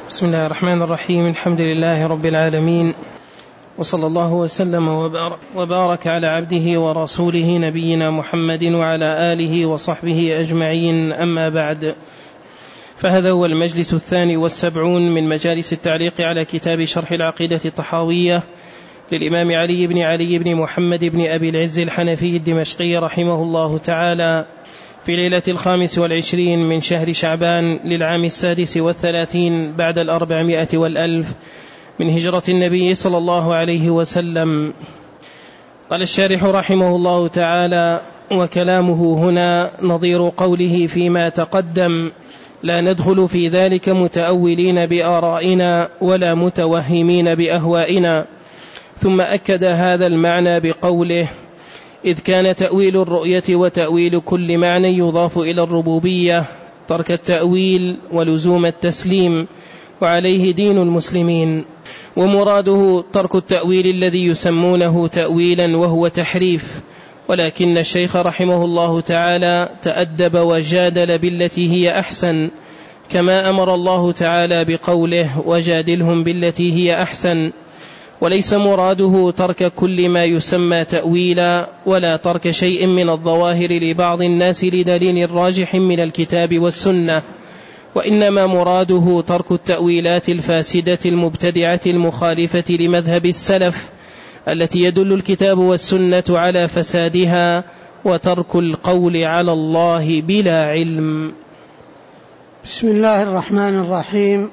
بسم الله الرحمن الرحيم. الحمد لله رب العالمين، وصلى الله وسلم وبارك على عبده ورسوله نبينا محمد وعلى آله وصحبه أجمعين. أما بعد، فهذا هو المجلس 72 من مجالس التعليق على كتاب شرح العقيدة الطحاوية للإمام علي بن محمد بن أبي العز الحنفي الدمشقي رحمه الله تعالى، في ليلة 25 من شهر شعبان للعام 36 بعد 400 والألف من هجرة النبي صلى الله عليه وسلم. قال الشارح رحمه الله تعالى: وكلامه هنا نظير قوله فيما تقدم: لا ندخل في ذلك متأولين بآرائنا ولا متوهمين بأهوائنا. ثم أكد هذا المعنى بقوله: إذ كان تأويل الرؤية وتأويل كل معنى يضاف إلى الربوبية ترك التأويل ولزوم التسليم، وعليه دين المسلمين. ومراده ترك التأويل الذي يسمونه تأويلا وهو تحريف، ولكن الشيخ رحمه الله تعالى تأدب وجادل بالتي هي أحسن، كما أمر الله تعالى بقوله: وجادلهم بالتي هي أحسن. وليس مراده ترك كل ما يسمى تأويلا، ولا ترك شيء من الظواهر لبعض الناس لدليل راجح من الكتاب والسنة، وإنما مراده ترك التأويلات الفاسدة المبتدعة المخالفة لمذهب السلف التي يدل الكتاب والسنة على فسادها، وترك القول على الله بلا علم. بسم الله الرحمن الرحيم.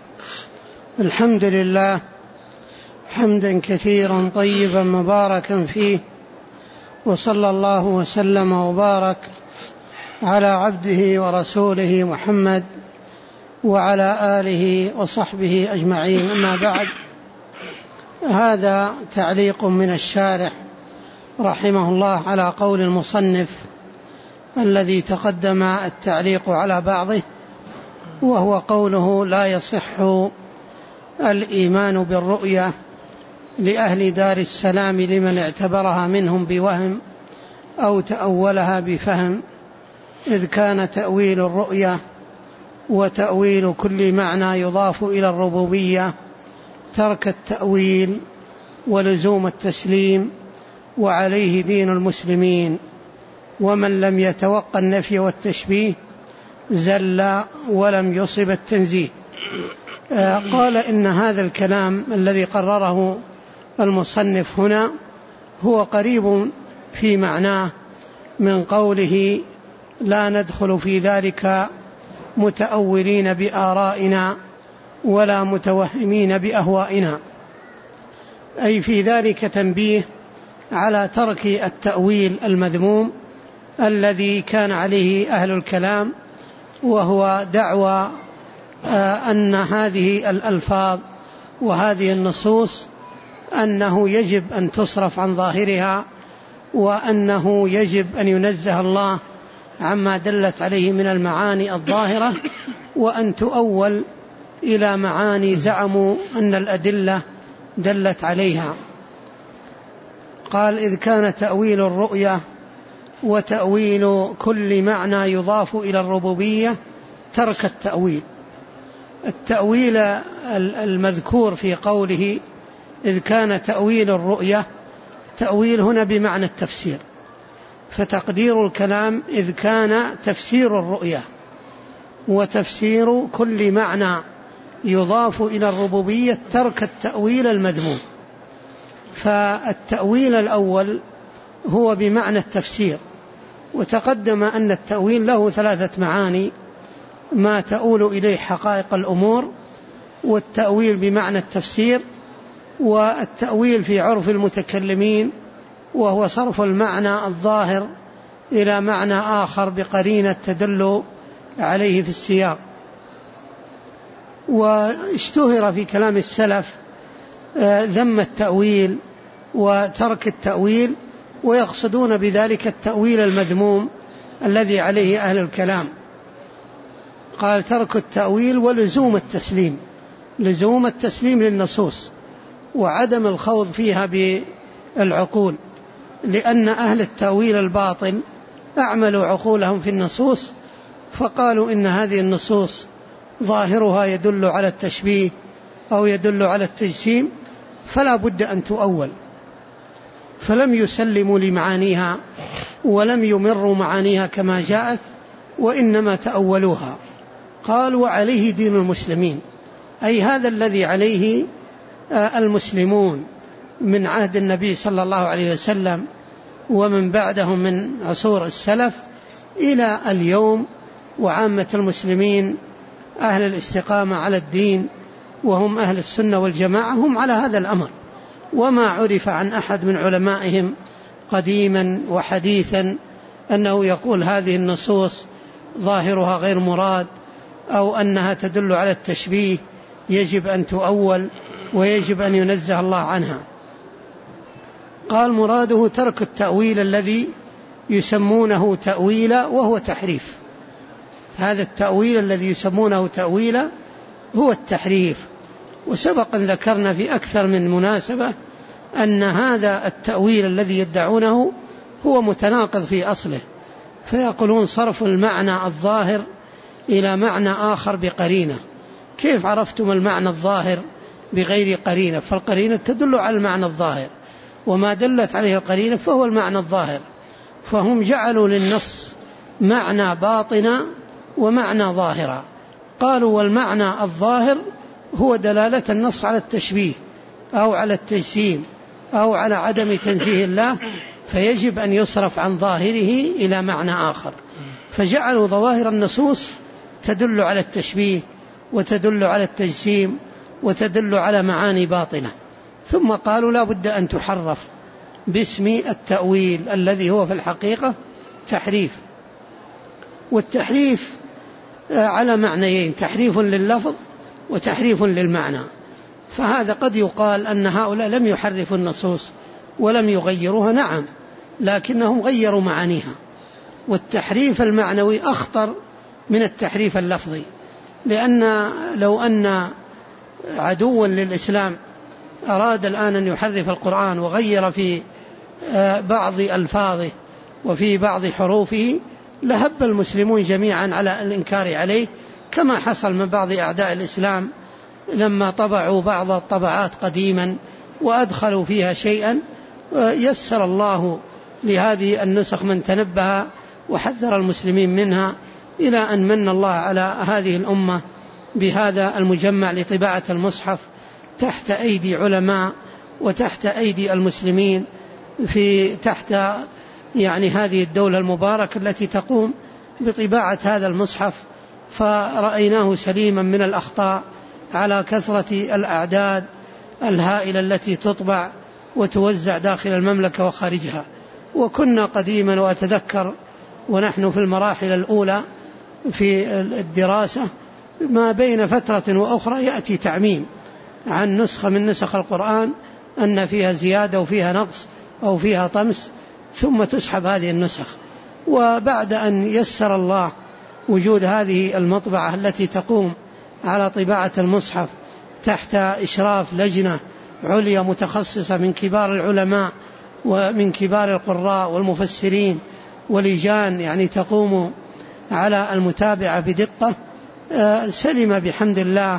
الحمد لله حمدا كثيرا طيبا مباركا فيه، وصلى الله وسلم وبارك على عبده ورسوله محمد وعلى آله وصحبه أجمعين. أما بعد، هذا تعليق من الشارح رحمه الله على قول المصنف الذي تقدم التعليق على بعضه، وهو قوله: لا يصح الإيمان بالرؤية لأهل دار السلام لمن اعتبرها منهم بوهم أو تأولها بفهم، إذ كان تأويل الرؤية وتأويل كل معنى يضاف إلى الربوبية ترك التأويل ولزوم التسليم، وعليه دين المسلمين. ومن لم يتوقع النفي والتشبيه زل ولم يصب التنزيه. قال إن هذا الكلام الذي قرره المصنف هنا هو قريب في معناه من قوله: لا ندخل في ذلك متأولين بآرائنا ولا متوهمين بأهوائنا، أي في ذلك تنبيه على ترك التأويل المذموم الذي كان عليه أهل الكلام، وهو دعوى أن هذه الألفاظ وهذه النصوص أنه يجب أن تصرف عن ظاهرها، وأنه يجب أن ينزه الله عما دلت عليه من المعاني الظاهرة، وأن تؤول إلى معاني زعموا أن الأدلة دلت عليها. قال: إذ كان تأويل الرؤية وتأويل كل معنى يضاف إلى الربوبية ترك التأويل. التأويل المذكور في قوله إذ كان تأويل الرؤية، تأويل هنا بمعنى التفسير، فتقدير الكلام إذ كان تفسير الرؤية وتفسير كل معنى يضاف إلى الربوبية ترك التأويل المذموم. فالتأويل الأول هو بمعنى التفسير، وتقدم أن التأويل له 3 معاني: ما تؤول إليه حقائق الأمور، والتأويل بمعنى التفسير، والتأويل في عرف المتكلمين وهو صرف المعنى الظاهر إلى معنى آخر بقرينة تدل عليه في السياق. واشتهر في كلام السلف ذم التأويل وترك التأويل، ويقصدون بذلك التأويل المذموم الذي عليه أهل الكلام. قال: ترك التأويل ولزوم التسليم، لزوم التسليم للنصوص وعدم الخوض فيها بالعقول، لأن أهل التأويل الباطل أعملوا عقولهم في النصوص، فقالوا إن هذه النصوص ظاهرها يدل على التشبيه أو يدل على التجسيم فلا بد أن تؤول، فلم يسلموا لمعانيها ولم يمروا معانيها كما جاءت، وإنما تأولوها. قال وعليه دين المسلمين، أي هذا الذي عليه المسلمون من عهد النبي صلى الله عليه وسلم ومن بعدهم من عصور السلف إلى اليوم، وعامة المسلمين أهل الاستقامة على الدين وهم أهل السنة والجماعة هم على هذا الأمر. وما عرف عن أحد من علمائهم قديما وحديثا أنه يقول هذه النصوص ظاهرها غير مراد أو أنها تدل على التشبيه يجب أن تؤول ويجب أن ينزه الله عنها. قال مراده ترك التأويل الذي يسمونه تأويلا وهو تحريف. هذا التأويل الذي يسمونه تأويلا هو التحريف. وسبق أن ذكرنا في أكثر من مناسبة أن هذا التأويل الذي يدعونه هو متناقض في أصله، فيقولون صرف المعنى الظاهر إلى معنى آخر بقرينة. كيف عرفتم المعنى الظاهر بغير قرينة؟ فالقرينة تدل على المعنى الظاهر، وما دلت عليه القرينة فهو المعنى الظاهر. فهم جعلوا للنص معنى باطنا ومعنى ظاهرا. قالوا والمعنى الظاهر هو دلالة النص على التشبيه أو على التجسيم أو على عدم تنزيه الله، فيجب أن يصرف عن ظاهره إلى معنى آخر. فجعلوا ظواهر النصوص تدل على التشبيه وتدل على التجسيم وتدل على معاني باطنة. ثم قالوا لا بد أن تحرف باسم التأويل الذي هو في الحقيقة تحريف. والتحريف على معنيين، تحريف لللفظ وتحريف للمعنى. فهذا قد يقال أن هؤلاء لم يحرفوا النصوص ولم يغيروها، نعم، لكنهم غيروا معانيها. والتحريف المعنوي أخطر من التحريف اللفظي، لأن لو أن عدوا للإسلام أراد الآن أن يحرف القرآن وغير في بعض ألفاظه وفي بعض حروفه لهب المسلمون جميعا على الإنكار عليه، كما حصل من بعض أعداء الإسلام لما طبعوا بعض الطبعات قديما وأدخلوا فيها شيئا. يسر الله لهذه النسخ من تنبه وحذر المسلمين منها، إلى أن من الله على هذه الأمة بهذا المجمع لطباعة المصحف تحت أيدي علماء وتحت أيدي المسلمين في تحت هذه الدولة المباركة التي تقوم بطباعة هذا المصحف. فرأيناه سليما من الأخطاء على كثرة الأعداد الهائلة التي تطبع وتوزع داخل المملكة وخارجها. وكنا قديما وأتذكر ونحن في المراحل الأولى في الدراسة ما بين فترة وأخرى يأتي تعميم عن نسخة من نسخ القرآن أن فيها زيادة وفيها نقص أو فيها طمس، ثم تسحب هذه النسخ. وبعد أن يسر الله وجود هذه المطبعة التي تقوم على طباعة المصحف تحت إشراف لجنة عليا متخصصة من كبار العلماء ومن كبار القراء والمفسرين ولجان تقوم على المتابعة بدقة، سلم بحمد الله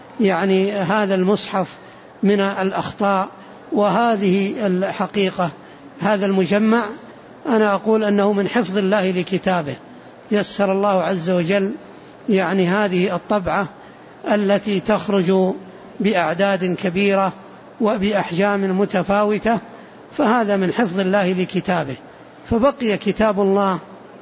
هذا المصحف من الأخطاء. وهذه الحقيقة هذا المجمع أنا أقول أنه من حفظ الله لكتابه. يسر الله عز وجل هذه الطبعة التي تخرج بأعداد كبيرة وبأحجام متفاوتة، فهذا من حفظ الله لكتابه. فبقي كتاب الله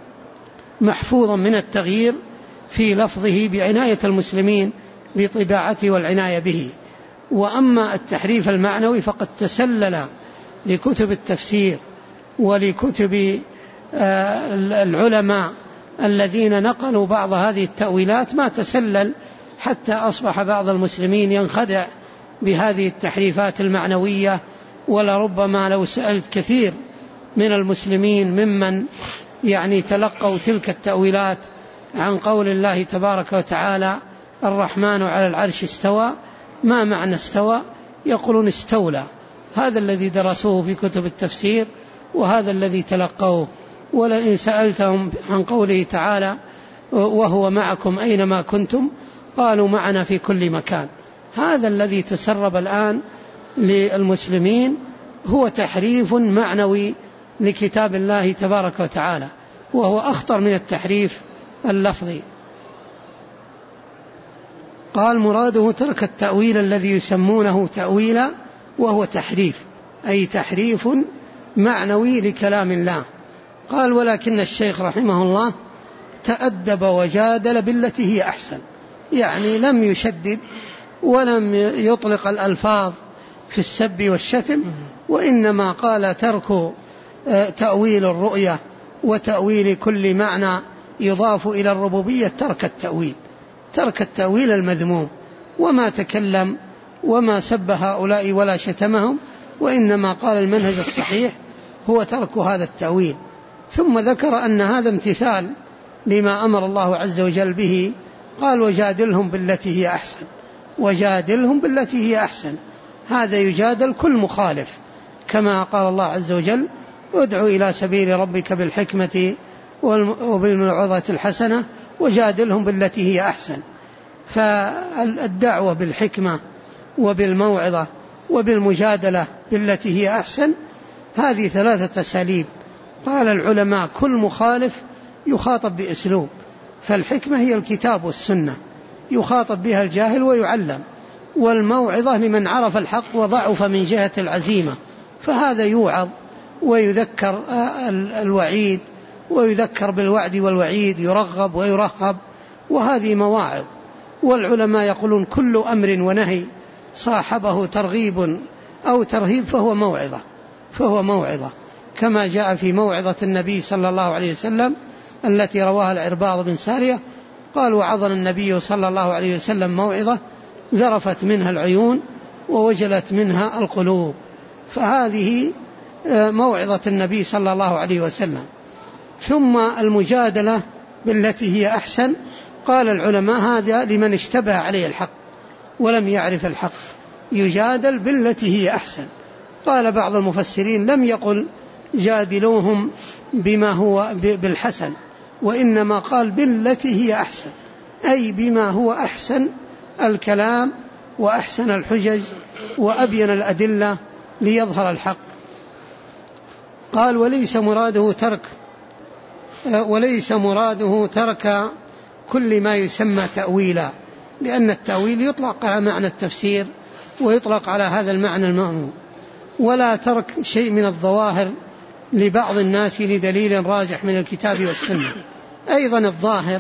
محفوظا من التغيير في لفظه بعناية المسلمين بطباعته والعناية به. وأما التحريف المعنوي فقد تسلل لكتب التفسير ولكتب العلماء الذين نقلوا بعض هذه التأويلات ما تسلل، حتى أصبح بعض المسلمين ينخدع بهذه التحريفات المعنوية. ولربما لو سألت كثير من المسلمين ممن تلقوا تلك التأويلات عن قول الله تبارك وتعالى الرحمن على العرش استوى، ما معنى استوى؟ يقولون استولى. هذا الذي درسوه في كتب التفسير وهذا الذي تلقوه. ولئن سألتهم عن قوله تعالى وهو معكم أينما كنتم قالوا معنا في كل مكان. هذا الذي تسرب الآن للمسلمين هو تحريف معنوي لكتاب الله تبارك وتعالى، وهو أخطر من التحريف اللفظي. قال مراده ترك التأويل الذي يسمونه تأويلا، وهو تحريف، أي تحريف معنوي لكلام الله. قال ولكن الشيخ رحمه الله تأدب وجادل بالتي هي أحسن، يعني لم يشدد ولم يطلق الألفاظ في السب والشتم، وإنما قال ترك تأويل الرؤية وتأويل كل معنى يضاف إلى الربوبية، ترك التأويل المذموم، وما تكلم وما سب هؤلاء ولا شتمهم، وإنما قال المنهج الصحيح هو ترك هذا التأويل. ثم ذكر أن هذا امتثال لما أمر الله عز وجل به، قال وجادلهم بالتي هي أحسن، وجادلهم بالتي هي أحسن، هذا يجادل كل مخالف، كما قال الله عز وجل ادع إلى سبيل ربك بالحكمة وبالموعظة الحسنة وجادلهم بالتي هي أحسن. فالدعوة بالحكمة وبالموعظة وبالمجادلة بالتي هي أحسن، هذه 3 أساليب. قال العلماء كل مخالف يخاطب بأسلوب، فالحكمة هي الكتاب والسنة يخاطب بها الجاهل ويعلم، والموعظة لمن عرف الحق وضعف من جهة العزيمة، فهذا يوعظ ويذكر الوعيد، ويذكر بالوعد والوعيد، يرغب ويرهب، وهذه مواعظ. والعلماء يقولون كل أمر ونهي صاحبه ترغيب أو ترهيب فهو موعظة، كما جاء في موعظة النبي صلى الله عليه وسلم التي رواها العرباض بن سارية، قال وعظنا النبي صلى الله عليه وسلم موعظة ذرفت منها العيون ووجلت منها القلوب، فهذه موعظة النبي صلى الله عليه وسلم. ثم المجادلة بالتي هي أحسن، قال العلماء هذا لمن اشتبه عليه الحق ولم يعرف الحق، يجادل بالتي هي أحسن. قال بعض المفسرين لم يقل جادلوهم بما هو بالحسن، وإنما قال بالتي هي أحسن، أي بما هو أحسن الكلام وأحسن الحجج وأبين الأدلة ليظهر الحق. قال وليس مراده ترك كل ما يسمى تأويلا، لأن التأويل يطلق على معنى التفسير ويطلق على هذا المعنى المأمون، ولا ترك شيء من الظواهر لبعض الناس لدليل راجح من الكتاب والسنة. أيضا الظاهر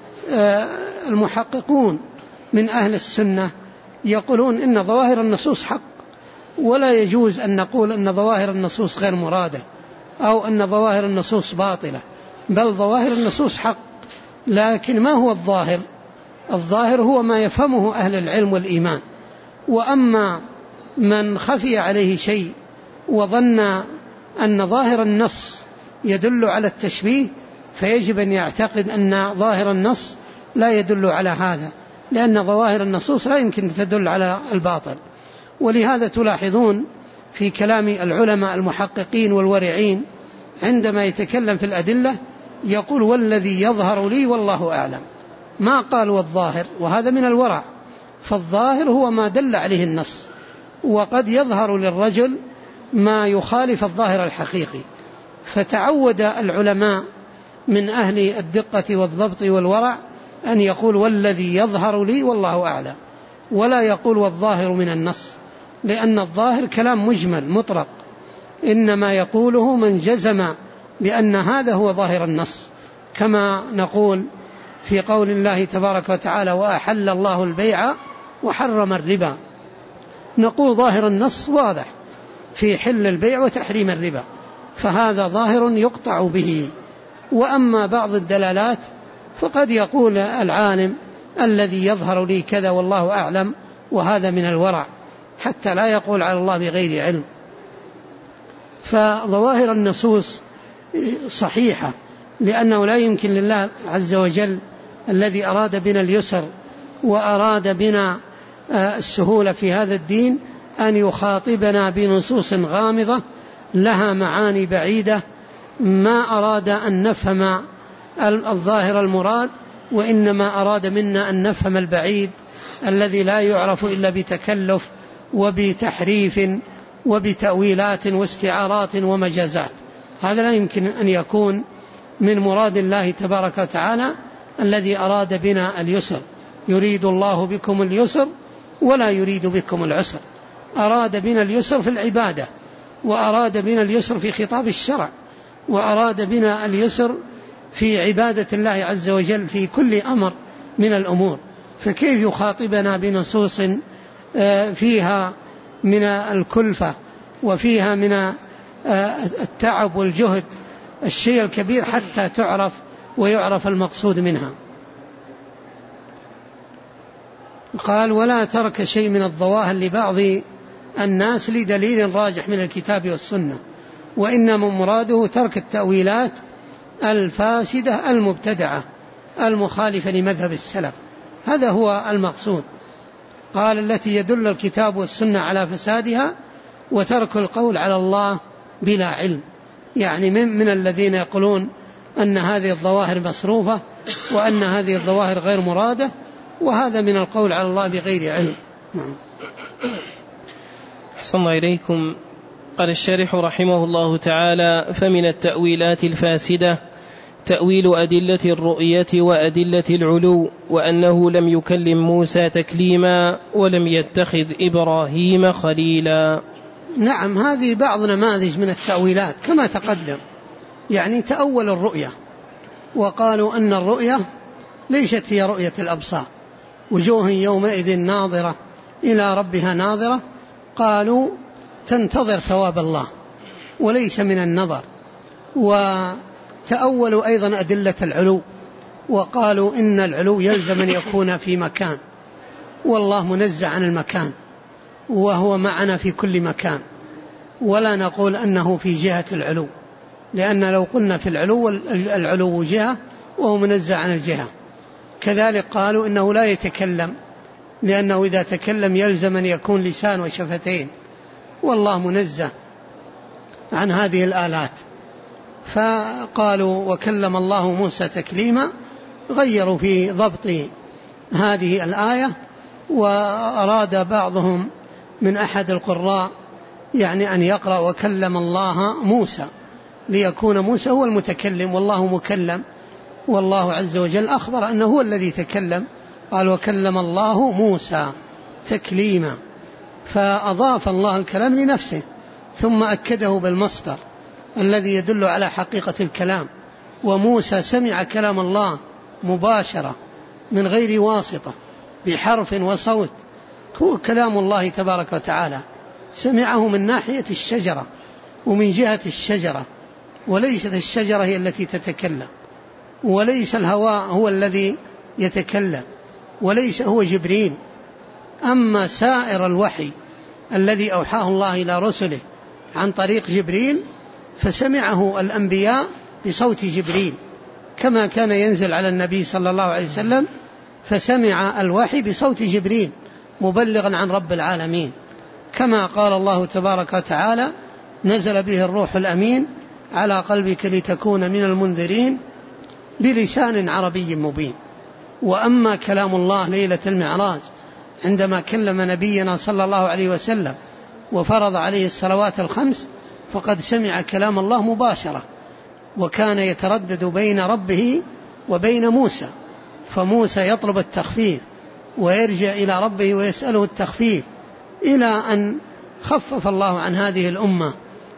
المحققون من أهل السنة يقولون إن ظواهر النصوص حق، ولا يجوز أن نقول أن ظواهر النصوص غير مرادة أو أن ظواهر النصوص باطلة، بل ظواهر النصوص حق. لكن ما هو الظاهر؟ الظاهر هو ما يفهمه أهل العلم والإيمان. وأما من خفي عليه شيء وظن أن ظاهر النص يدل على التشبيه، فيجب أن يعتقد أن ظاهر النص لا يدل على هذا، لأن ظواهر النصوص لا يمكن تدل على الباطل. ولهذا تلاحظون في كلام العلماء المحققين والورعين عندما يتكلم في الأدلة يقول والذي يظهر لي والله أعلم، ما قال والظاهر، وهذا من الورع. فالظاهر هو ما دل عليه النص، وقد يظهر للرجل ما يخالف الظاهر الحقيقي. فتعود العلماء من أهل الدقة والضبط والورع أن يقول والذي يظهر لي والله أعلم، ولا يقول والظاهر من النص، لأن الظاهر كلام مجمل مطلق، إنما يقوله من جزم بأن هذا هو ظاهر النص، كما نقول في قول الله تبارك وتعالى وأحل الله البيع وحرم الربا، نقول ظاهر النص واضح في حل البيع وتحريم الربا، فهذا ظاهر يقطع به. وأما بعض الدلالات فقد يقول العالم الذي يظهر لي كذا والله أعلم، وهذا من الورع حتى لا يقول على الله بغير علم. فظواهر النصوص صحيحة، لأنه لا يمكن لله عز وجل الذي أراد بنا اليسر وأراد بنا السهولة في هذا الدين أن يخاطبنا بنصوص غامضة لها معاني بعيدة، ما أراد أن نفهم الظاهر المراد وإنما أراد منا أن نفهم البعيد الذي لا يعرف إلا بتكلف وبتحريف وبتأويلات واستعارات ومجازات. هذا لا يمكن أن يكون من مراد الله تبارك وتعالى الذي أراد بنا اليسر. يريد الله بكم اليسر ولا يريد بكم العسر. أراد بنا اليسر في العبادة، وأراد بنا اليسر في خطاب الشرع، وأراد بنا اليسر في عبادة الله عز وجل في كل أمر من الأمور. فكيف يخاطبنا بنصوص فيها من الكلفة وفيها من التعب والجهد الشيء الكبير حتى تعرف ويعرف المقصود منها؟ قال: ولا ترك شيء من الظواهر لبعض الناس لدليل راجح من الكتاب والسنة، وإنما مراده ترك التأويلات الفاسدة المبتدعة المخالفة لمذهب السلف. هذا هو المقصود. قال: التي يدل الكتاب والسنة على فسادها، وترك القول على الله بلا علم. يعني من الذين يقولون أن هذه الظواهر مصروفة وأن هذه الظواهر غير مرادة، وهذا من القول على الله بغير علم. أحسن الله إليكم. قال الشارح رحمه الله تعالى: فمن التأويلات الفاسدة تأويل أدلة الرؤية وأدلة العلو، وأنه لم يكلم موسى تكليما ولم يتخذ إبراهيم خليلا. نعم، هذه بعض نماذج من التأويلات كما تقدم. يعني تأول الرؤية وقالوا أن الرؤية ليست هي رؤية الأبصار، وجوه يومئذ ناظرة إلى ربها ناظرة. قالوا تنتظر ثواب الله وليس من النظر. وتأولوا أيضا أدلة العلو وقالوا إن العلو يلزم أن يكون في مكان، والله منزه عن المكان وهو معنا في كل مكان، ولا نقول أنه في جهة العلو، لأن لو قلنا في العلو جهة وهو منزه عن الجهة. كذلك قالوا إنه لا يتكلم، لأنه إذا تكلم يلزم أن يكون لسان وشفتين، والله منزه عن هذه الآلات. فقالوا وكلم الله موسى تكليما، غيروا في ضبط هذه الآية. وأراد بعضهم من أحد القراء يعني أن يقرأ وكلم الله موسى، ليكون موسى هو المتكلم والله مكلم، والله عز وجل أخبر أنه هو الذي تكلم. قال وكلم الله موسى تكليما، فأضاف الله الكلام لنفسه ثم أكده بالمصدر الذي يدل على حقيقة الكلام. وموسى سمع كلام الله مباشرة من غير واسطة بحرف وصوت، هو كلام الله تبارك وتعالى، سمعه من ناحية الشجرة ومن جهة الشجرة، وليست الشجرة هي التي تتكلم، وليس الهواء هو الذي يتكلم، وليس هو جبريل. أما سائر الوحي الذي أوحاه الله إلى رسله عن طريق جبريل فسمعه الأنبياء بصوت جبريل، كما كان ينزل على النبي صلى الله عليه وسلم، فسمع الوحي بصوت جبريل مبلغا عن رب العالمين، كما قال الله تبارك وتعالى نزل به الروح الأمين على قلبك لتكون من المنذرين بلسان عربي مبين. وأما كلام الله ليلة المعراج عندما كلم نبينا صلى الله عليه وسلم وفرض عليه الصلوات الخمس، فقد سمع كلام الله مباشرة، وكان يتردد بين ربه وبين موسى، فموسى يطلب التخفيف ويرجع إلى ربه ويسأله التخفيف، إلى أن خفف الله عن هذه الأمة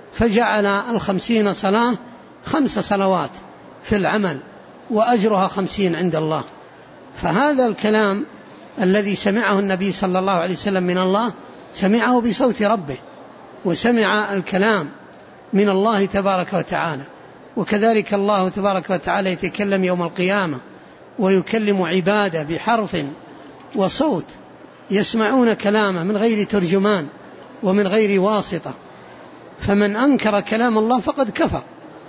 فجعل 50 صلاة 5 صلوات في العمل، وأجرها 50 عند الله. فهذا الكلام الذي سمعه النبي صلى الله عليه وسلم من الله سمعه بصوت ربه، وسمع الكلام من الله تبارك وتعالى. وكذلك الله تبارك وتعالى يتكلم يوم القيامة ويكلم عباده بحرف وصوت، يسمعون كلامه من غير ترجمان ومن غير واسطة. فمن أنكر كلام الله فقد كفر،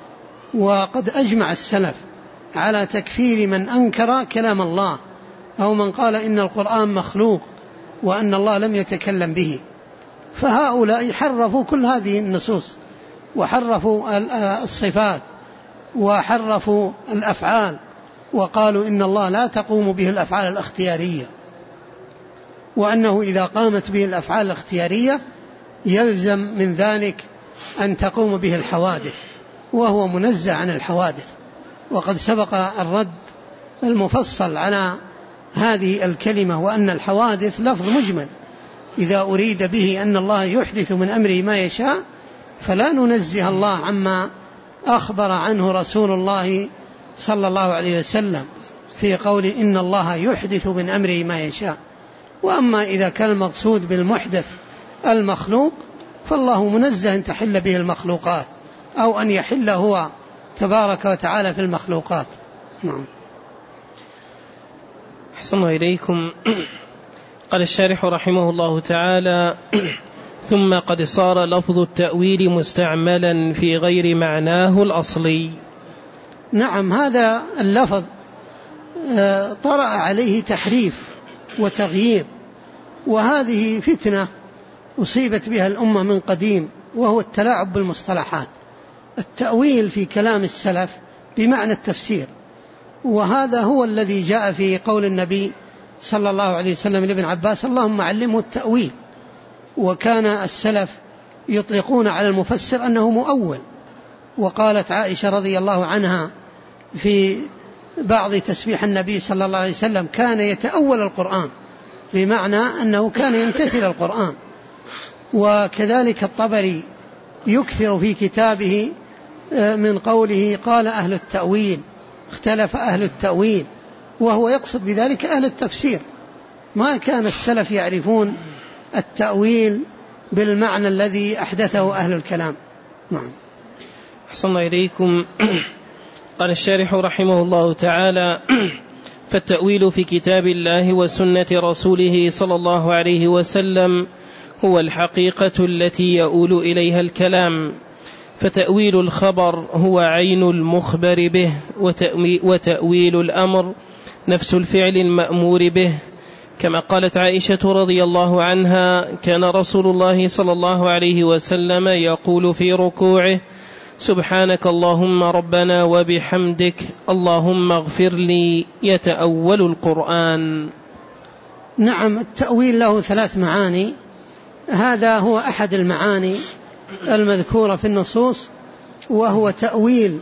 وقد أجمع السلف على تكفير من أنكر كلام الله، أو من قال إن القرآن مخلوق وأن الله لم يتكلم به. فهؤلاء حرفوا كل هذه النصوص، وحرفوا الصفات، وحرفوا الأفعال، وقالوا إن الله لا تقوم به الأفعال الاختيارية، وأنه إذا قامت به الأفعال الاختيارية يلزم من ذلك أن تقوم به الحوادث، وهو منزه عن الحوادث. وقد سبق الرد المفصل على هذه الكلمة، وأن الحوادث لفظ مجمل، إذا أريد به أن الله يحدث من أمره ما يشاء فلا ننزه الله عما أخبر عنه رسول الله صلى الله عليه وسلم في قول إن الله يحدث من أمره ما يشاء. وأما إذا كان المقصود بالمحدث المخلوق فالله منزه أن تحل به المخلوقات أو أن يحل هو تبارك وتعالى في المخلوقات. نعم. أحسن إليكم. قال الشارح رحمه الله تعالى: ثم قد صار لفظ التأويل مستعملا في غير معناه الأصلي. نعم، هذا اللفظ طرأ عليه تحريف وتغيير، وهذه فتنة أصيبت بها الأمة من قديم، وهو التلاعب بالمصطلحات. التأويل في كلام السلف بمعنى التفسير، وهذا هو الذي جاء في قول النبي صلى الله عليه وسلم لابن عباس: اللهم علمه التأويل. وكان السلف يطلقون على المفسر أنه مؤول. وقالت عائشة رضي الله عنها في بعض تسبيح النبي صلى الله عليه وسلم: كان يتأول القرآن، بمعنى أنه كان يمتثل القرآن. وكذلك الطبري يكثر في كتابه من قوله: قال أهل التأويل، اختلف أهل التأويل، وهو يقصد بذلك أهل التفسير. ما كان السلف يعرفون التأويل بالمعنى الذي أحدثه أهل الكلام. نعم. أحسن إليكم. قال الشارح رحمه الله تعالى: فالتأويل في كتاب الله وسنة رسوله صلى الله عليه وسلم هو الحقيقة التي يؤول إليها الكلام، فتأويل الخبر هو عين المخبر به، وتأويل الأمر نفس الفعل المأمور به. كما قالت عائشة رضي الله عنها: كان رسول الله صلى الله عليه وسلم يقول في ركوعه: سبحانك اللهم ربنا وبحمدك اللهم اغفر لي، يتأول القرآن. نعم، التأويل له 3 معاني. هذا هو أحد المعاني المذكورة في النصوص، وهو تأويل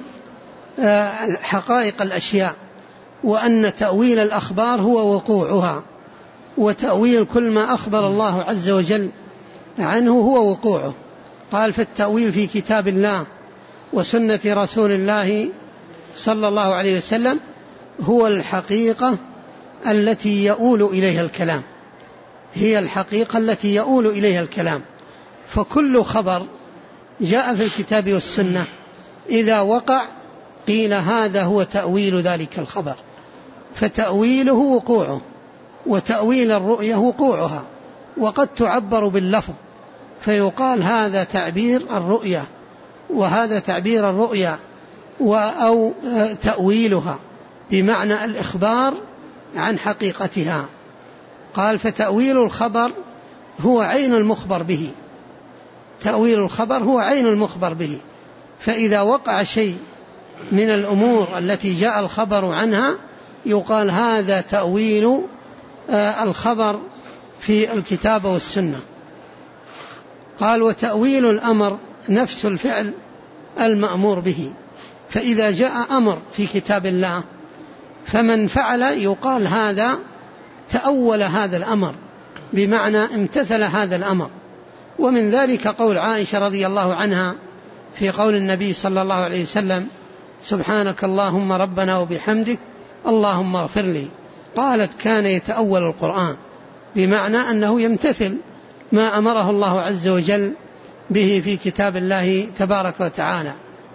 حقائق الأشياء، وأن تأويل الأخبار هو وقوعها، وتأويل كل ما أخبر الله عز وجل عنه هو وقوعه. قال: فالتأويل في كتاب الله وسنة رسول الله صلى الله عليه وسلم هو الحقيقة التي يؤول إليها الكلام، هي الحقيقة التي يؤول إليها الكلام. فكل خبر جاء في الكتاب والسنة إذا وقع قيل هذا هو تأويل ذلك الخبر، فتأويله وقوعه، وتأويل الرؤية وقوعها. وقد تعبر باللفظ فيقال هذا تعبير الرؤية، وهذا تعبير الرؤيا، أو تأويلها بمعنى الإخبار عن حقيقتها. قال: فتأويل الخبر هو عين المخبر به، تأويل الخبر هو عين المخبر به. فإذا وقع شيء من الأمور التي جاء الخبر عنها يقال هذا تأويل الخبر في الكتاب والسنة. قال: وتأويل الأمر نفس الفعل المأمور به. فإذا جاء أمر في كتاب الله فمن فعل يقال هذا تأول هذا الأمر، بمعنى امتثل هذا الأمر. ومن ذلك قول عائشة رضي الله عنها في قول النبي صلى الله عليه وسلم: سبحانك اللهم ربنا وبحمدك اللهم اغفر لي. قالت: كان يتأول القرآن، بمعنى أنه يمتثل ما أمره الله عز وجل به في كتاب الله تبارك وتعالى.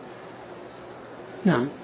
نعم.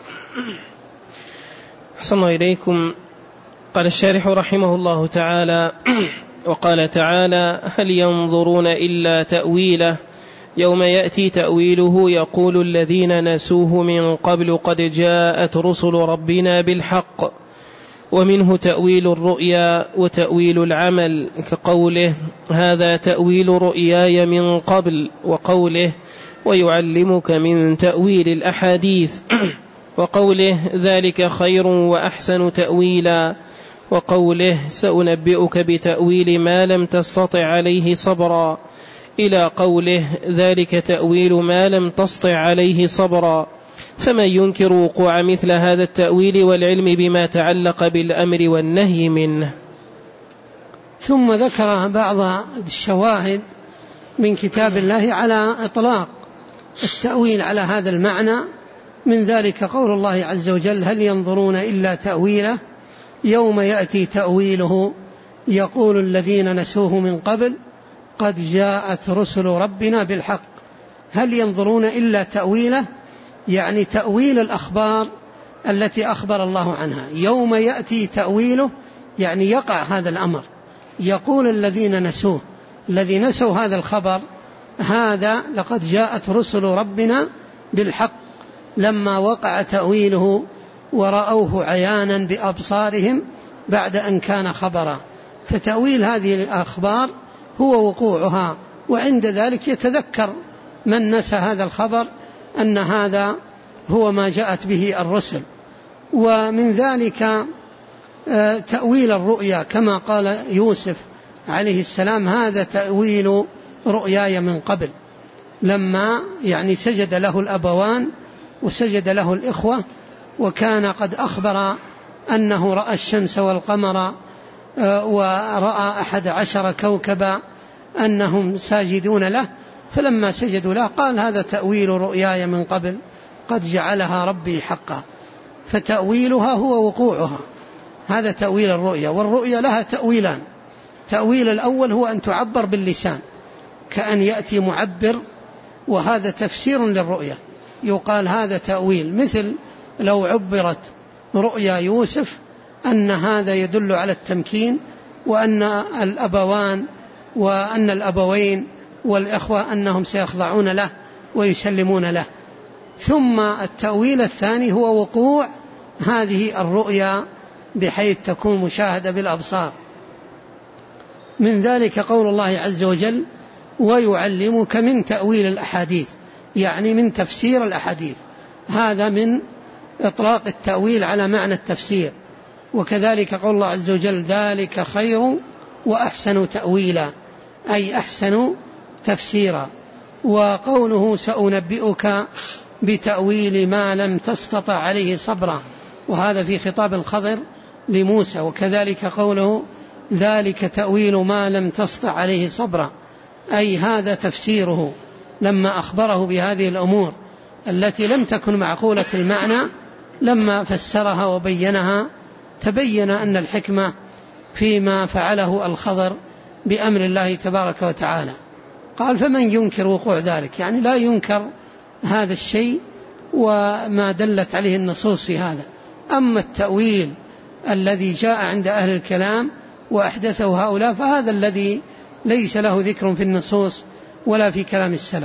أحسن إليكم. قال الشارح رحمه الله تعالى: وقال تعالى: هل ينظرون إلا تأويله يوم يأتي تأويله يقول الذين نسوه من قبل قد جاءت رسل ربنا بالحق. ومنه تأويل الرؤيا وتأويل العمل، كقوله: هذا تأويل رؤياي من قبل، وقوله: ويعلمك من تأويل الأحاديث. وقوله ذلك خير وأحسن تأويلا، وقوله سأنبئك بتأويل ما لم تستطع عليه صبرا، إلى قوله ذلك تأويل ما لم تستطع عليه صبرا. فمن ينكر وقوع مثل هذا التأويل والعلم بما تعلق بالأمر والنهي منه. ثم ذكر بعض الشواهد من كتاب الله على إطلاق التأويل على هذا المعنى، من ذلك قول الله عز وجل هل ينظرون إلا تأويله يوم يأتي تأويله يقول الذين نسوه من قبل قد جاءت رسل ربنا بالحق. هل ينظرون إلا تأويله يعني تأويل الأخبار التي أخبر الله عنها، يوم يأتي تأويله يعني يقع هذا الأمر. يقول الذين نسوه، الذي نسوا هذا الخبر هذا لقد جاءت رسل ربنا بالحق، لما وقع تأويله ورأوه عيانا بأبصارهم بعد أن كان خبرا. فتأويل هذه الأخبار هو وقوعها، وعند ذلك يتذكر من نسى هذا الخبر أن هذا هو ما جاءت به الرسل. ومن ذلك تأويل الرؤيا، كما قال يوسف عليه السلام هذا تأويل رؤياي من قبل، لما يعني سجد له الأبوان وسجد له الإخوة، وكان قد أخبر أنه رأى الشمس والقمر ورأى 11 كوكبا أنهم ساجدون له، فلما سجدوا له قال هذا تأويل رؤياي من قبل قد جعلها ربي حقا. فتأويلها هو وقوعها، هذا تأويل الرؤيا. والرؤيا لها تأويلان، تأويل الأول هو أن تعبر باللسان كأن يأتي معبر، وهذا تفسير للرؤيا يقال هذا تأويل، مثل لو عبرت رؤيا يوسف أن هذا يدل على التمكين، وأن الأبوان وأن الأبوين والإخوة أنهم سيخضعون له ويسلمون له. ثم التأويل الثاني هو وقوع هذه الرؤيا بحيث تكون مشاهدة بالأبصار. من ذلك قول الله عز وجل ويعلمك من تأويل الأحاديث، يعني من تفسير الأحاديث، هذا من إطلاق التأويل على معنى التفسير. وكذلك قول الله عز وجل ذلك خير وأحسن تأويلا، أي أحسن تفسيرا. وقوله سأنبئك بتأويل ما لم تستطع عليه صبرا، وهذا في خطاب الخضر لموسى. وكذلك قوله ذلك تأويل ما لم تستطع عليه صبرا، أي هذا تفسيره لما أخبره بهذه الأمور التي لم تكن معقولة المعنى، لما فسرها وبينها تبين أن الحكمة فيما فعله الخضر بأمر الله تبارك وتعالى. قال فمن ينكر وقوع ذلك، يعني لا ينكر هذا الشيء وما دلت عليه النصوص في هذا. أما التأويل الذي جاء عند أهل الكلام وأحدثه هؤلاء فهذا الذي ليس له ذكر في النصوص ولا في كلام السلف.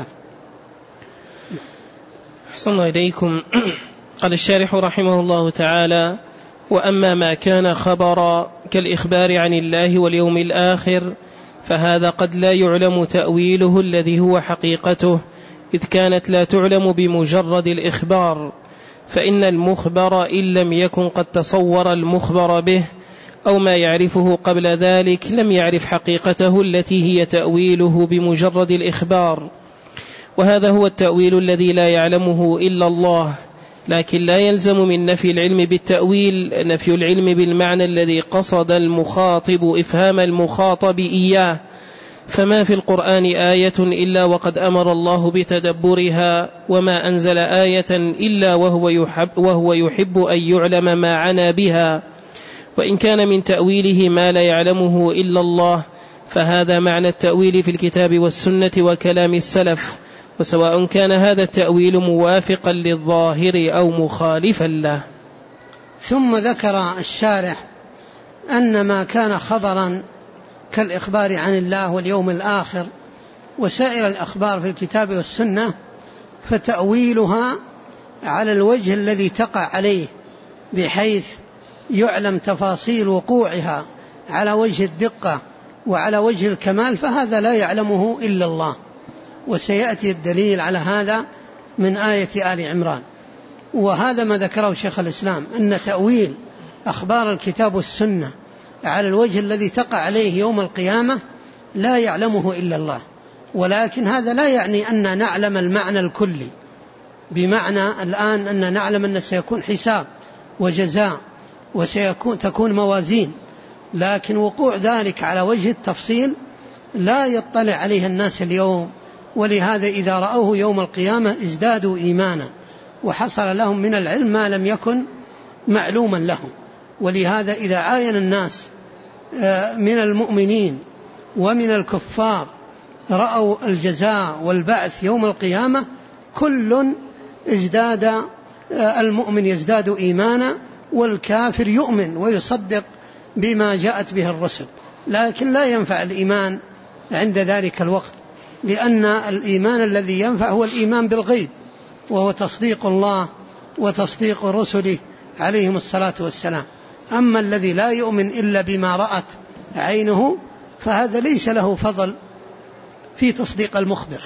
أحسن الله إليكم. قال الشارح رحمه الله تعالى وأما ما كان خبرا كالإخبار عن الله واليوم الآخر فهذا قد لا يعلم تأويله الذي هو حقيقته، إذ كانت لا تعلم بمجرد الإخبار، فإن المخبر إن لم يكن قد تصور المخبر به أو ما يعرفه قبل ذلك لم يعرف حقيقته التي هي تأويله بمجرد الإخبار. وهذا هو التأويل الذي لا يعلمه إلا الله، لكن لا يلزم من نفي العلم بالتأويل نفي العلم بالمعنى الذي قصد المخاطب إفهام المخاطب إياه. فما في القرآن آية إلا وقد أمر الله بتدبرها، وما أنزل آية إلا وهو يحب أن يعلم ما عنى بها. وإن كان من تأويله ما لا يعلمه إلا الله فهذا معنى التأويل في الكتاب والسنة وكلام السلف، وسواء كان هذا التأويل موافقا للظاهر أو مخالفا له. ثم ذكر الشارح أن ما كان خبرا كالإخبار عن الله واليوم الآخر وسائر الأخبار في الكتاب والسنة فتأويلها على الوجه الذي تقع عليه بحيث يعلم تفاصيل وقوعها على وجه الدقة وعلى وجه الكمال، فهذا لا يعلمه إلا الله. وسيأتي الدليل على هذا من آية آل عمران. وهذا ما ذكره شيخ الإسلام، أن تأويل أخبار الكتاب والسنة على الوجه الذي تقع عليه يوم القيامة لا يعلمه إلا الله. ولكن هذا لا يعني أن نعلم المعنى الكلي، بمعنى الآن أن نعلم أن سيكون حساب وجزاء وتكون موازين، لكن وقوع ذلك على وجه التفصيل لا يطلع عليه الناس اليوم. ولهذا إذا رأوه يوم القيامة ازدادوا إيمانا وحصل لهم من العلم ما لم يكن معلوما لهم. ولهذا إذا عاين الناس من المؤمنين ومن الكفار رأوا الجزاء والبعث يوم القيامة كل ازداد، المؤمن يزداد إيمانا والكافر يؤمن ويصدق بما جاءت به الرسل. لكن لا ينفع الإيمان عند ذلك الوقت، لأن الإيمان الذي ينفع هو الإيمان بالغيب، وهو تصديق الله وتصديق رسله عليهم الصلاة والسلام. أما الذي لا يؤمن إلا بما رأت عينه فهذا ليس له فضل في تصديق المخبر.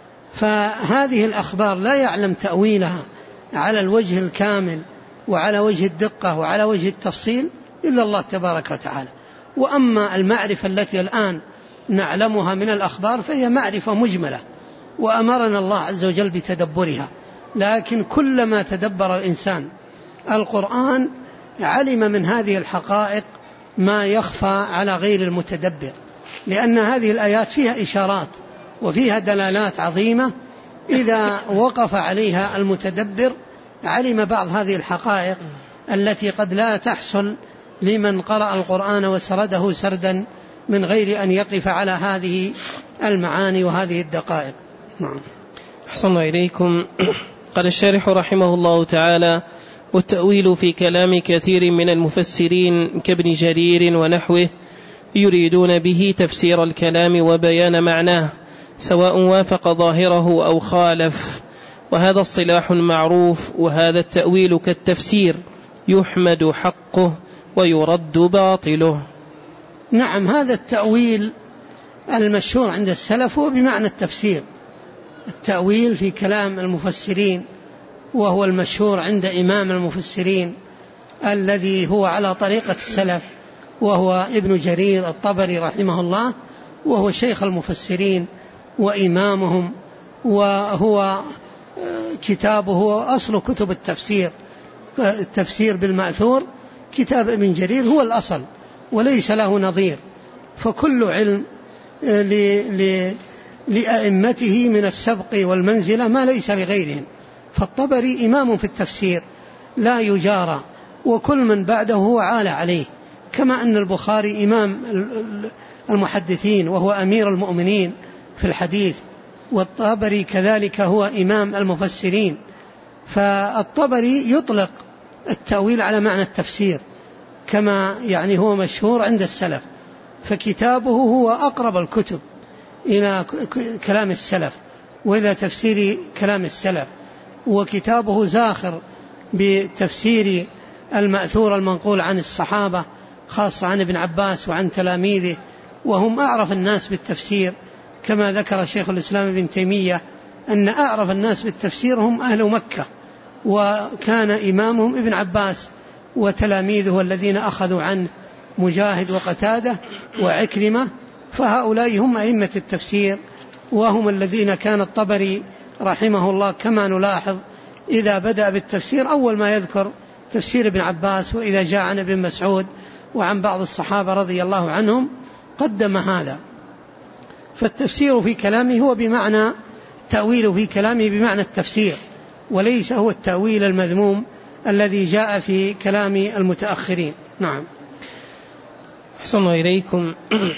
فهذه الأخبار لا يعلم تأويلها على الوجه الكامل وعلى وجه الدقة وعلى وجه التفصيل إلا الله تبارك وتعالى. وأما المعرفة التي الآن نعلمها من الأخبار فهي معرفة مجملة، وأمرنا الله عز وجل بتدبرها. لكن كلما تدبر الإنسان القرآن علم من هذه الحقائق ما يخفى على غير المتدبر، لأن هذه الآيات فيها إشارات وفيها دلالات عظيمة إذا وقف عليها المتدبر علم بعض هذه الحقائق التي قد لا تحصل لمن قرأ القرآن وسرده سردا من غير أن يقف على هذه المعاني وهذه الدقائق. أحسن إليكم. قال الشارح رحمه الله تعالى: والتأويل في كلام كثير من المفسرين كابن جرير ونحوه يريدون به تفسير الكلام وبيان معناه سواء وافق ظاهره أو خالف، وهذا اصطلاح معروف. وهذا التأويل كالتفسير يحمد حقه ويرد باطله. نعم، هذا التأويل المشهور عند السلف هو بمعنى التفسير. التأويل في كلام المفسرين وهو المشهور عند إمام المفسرين الذي هو على طريقة السلف وهو ابن جرير الطبري رحمه الله، وهو شيخ المفسرين وإمامهم، وهو كتابه أصل كتب التفسير. التفسير بالمأثور كتاب ابن جرير هو الأصل وليس له نظير، فكل علم لأئمته من السبق والمنزلة ما ليس لغيرهم. فالطبري إمام في التفسير لا يجارى، وكل من بعده هو عال عليه، كما أن البخاري إمام المحدثين وهو أمير المؤمنين في الحديث، والطبري كذلك هو إمام المفسرين. فالطبري يطلق التأويل على معنى التفسير كما يعني هو مشهور عند السلف، فكتابه هو أقرب الكتب إلى كلام السلف وإلى تفسير كلام السلف، وكتابه زاخر بتفسير المأثور المنقول عن الصحابة، خاصة عن ابن عباس وعن تلاميذه، وهم أعرف الناس بالتفسير، كما ذكر شيخ الإسلام ابن تيمية أن أعرف الناس بالتفسير هم أهل مكة، وكان إمامهم ابن عباس وتلاميذه الذين أخذوا عنه مجاهد وقتادة وعكرمة، فهؤلاء هم أئمة التفسير، وهم الذين كان الطبري رحمه الله كما نلاحظ إذا بدأ بالتفسير أول ما يذكر تفسير ابن عباس، وإذا جاء عن ابن مسعود وعن بعض الصحابة رضي الله عنهم قدم هذا. فالتفسير في كلامه هو بمعنى التأويل في كلامه بمعنى التفسير، وليس هو التأويل المذموم الذي جاء في كلام المتأخرين. نعم. أحسن إليكم.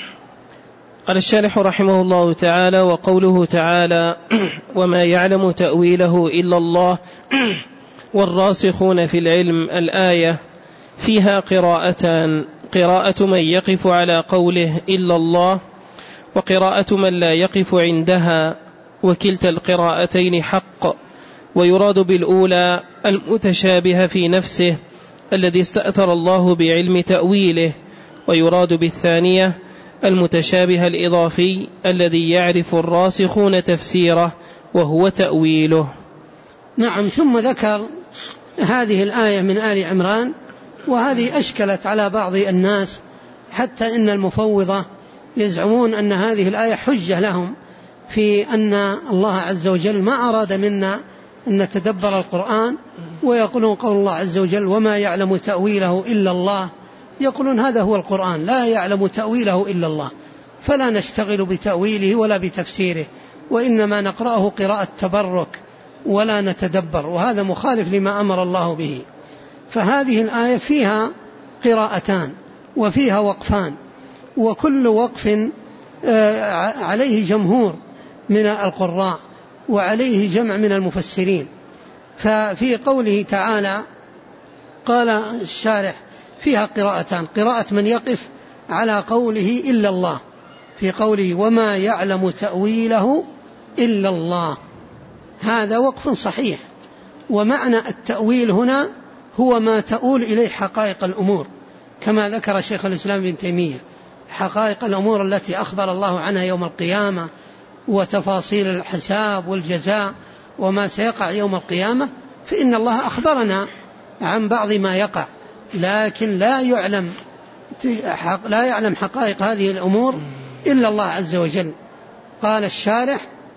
قال الشارح رحمه الله تعالى: وقوله تعالى: وما يعلم تأويله إلا الله والراسخون في العلم، الآية فيها قراءتان: قراءة من يقف على قوله إلا الله، وقراءة من لا يقف عندها، وكلتا القراءتين حق. ويراد بالأولى المتشابه في نفسه الذي استأثر الله بعلم تأويله، ويراد بالثانية المتشابه الإضافي الذي يعرف الراسخون تفسيره وهو تأويله. نعم. ثم ذكر هذه الآية من آل عمران، وهذه أشكلت على بعض الناس، حتى إن المفوضة يزعمون أن هذه الآية حجة لهم في أن الله عز وجل ما أراد منا أن نتدبر القرآن، ويقولون قول الله عز وجل وما يعلم تأويله إلا الله، يقولون هذا هو القرآن لا يعلم تأويله إلا الله، فلا نشتغل بتأويله ولا بتفسيره، وإنما نقرأه قراءة تبرك ولا نتدبر، وهذا مخالف لما أمر الله به. فهذه الآية فيها قراءتان وفيها وقفان، وكل وقف عليه جمهور من القراء وعليه جمع من المفسرين. ففي قوله تعالى قال الشارح فيها قراءتان، قراءة من يقف على قوله إلا الله، في قوله وما يعلم تأويله إلا الله، هذا وقف صحيح. ومعنى التأويل هنا هو ما تؤول إليه حقائق الأمور، كما ذكر شيخ الإسلام ابن تيمية، حقائق الأمور التي أخبر الله عنها يوم القيامة، وتفاصيل الحساب والجزاء وما سيقع يوم القيامة، فإن الله أخبرنا عن بعض ما يقع، لكن لا يعلم حقائق هذه الأمور إلا الله عز وجل. قال الشارح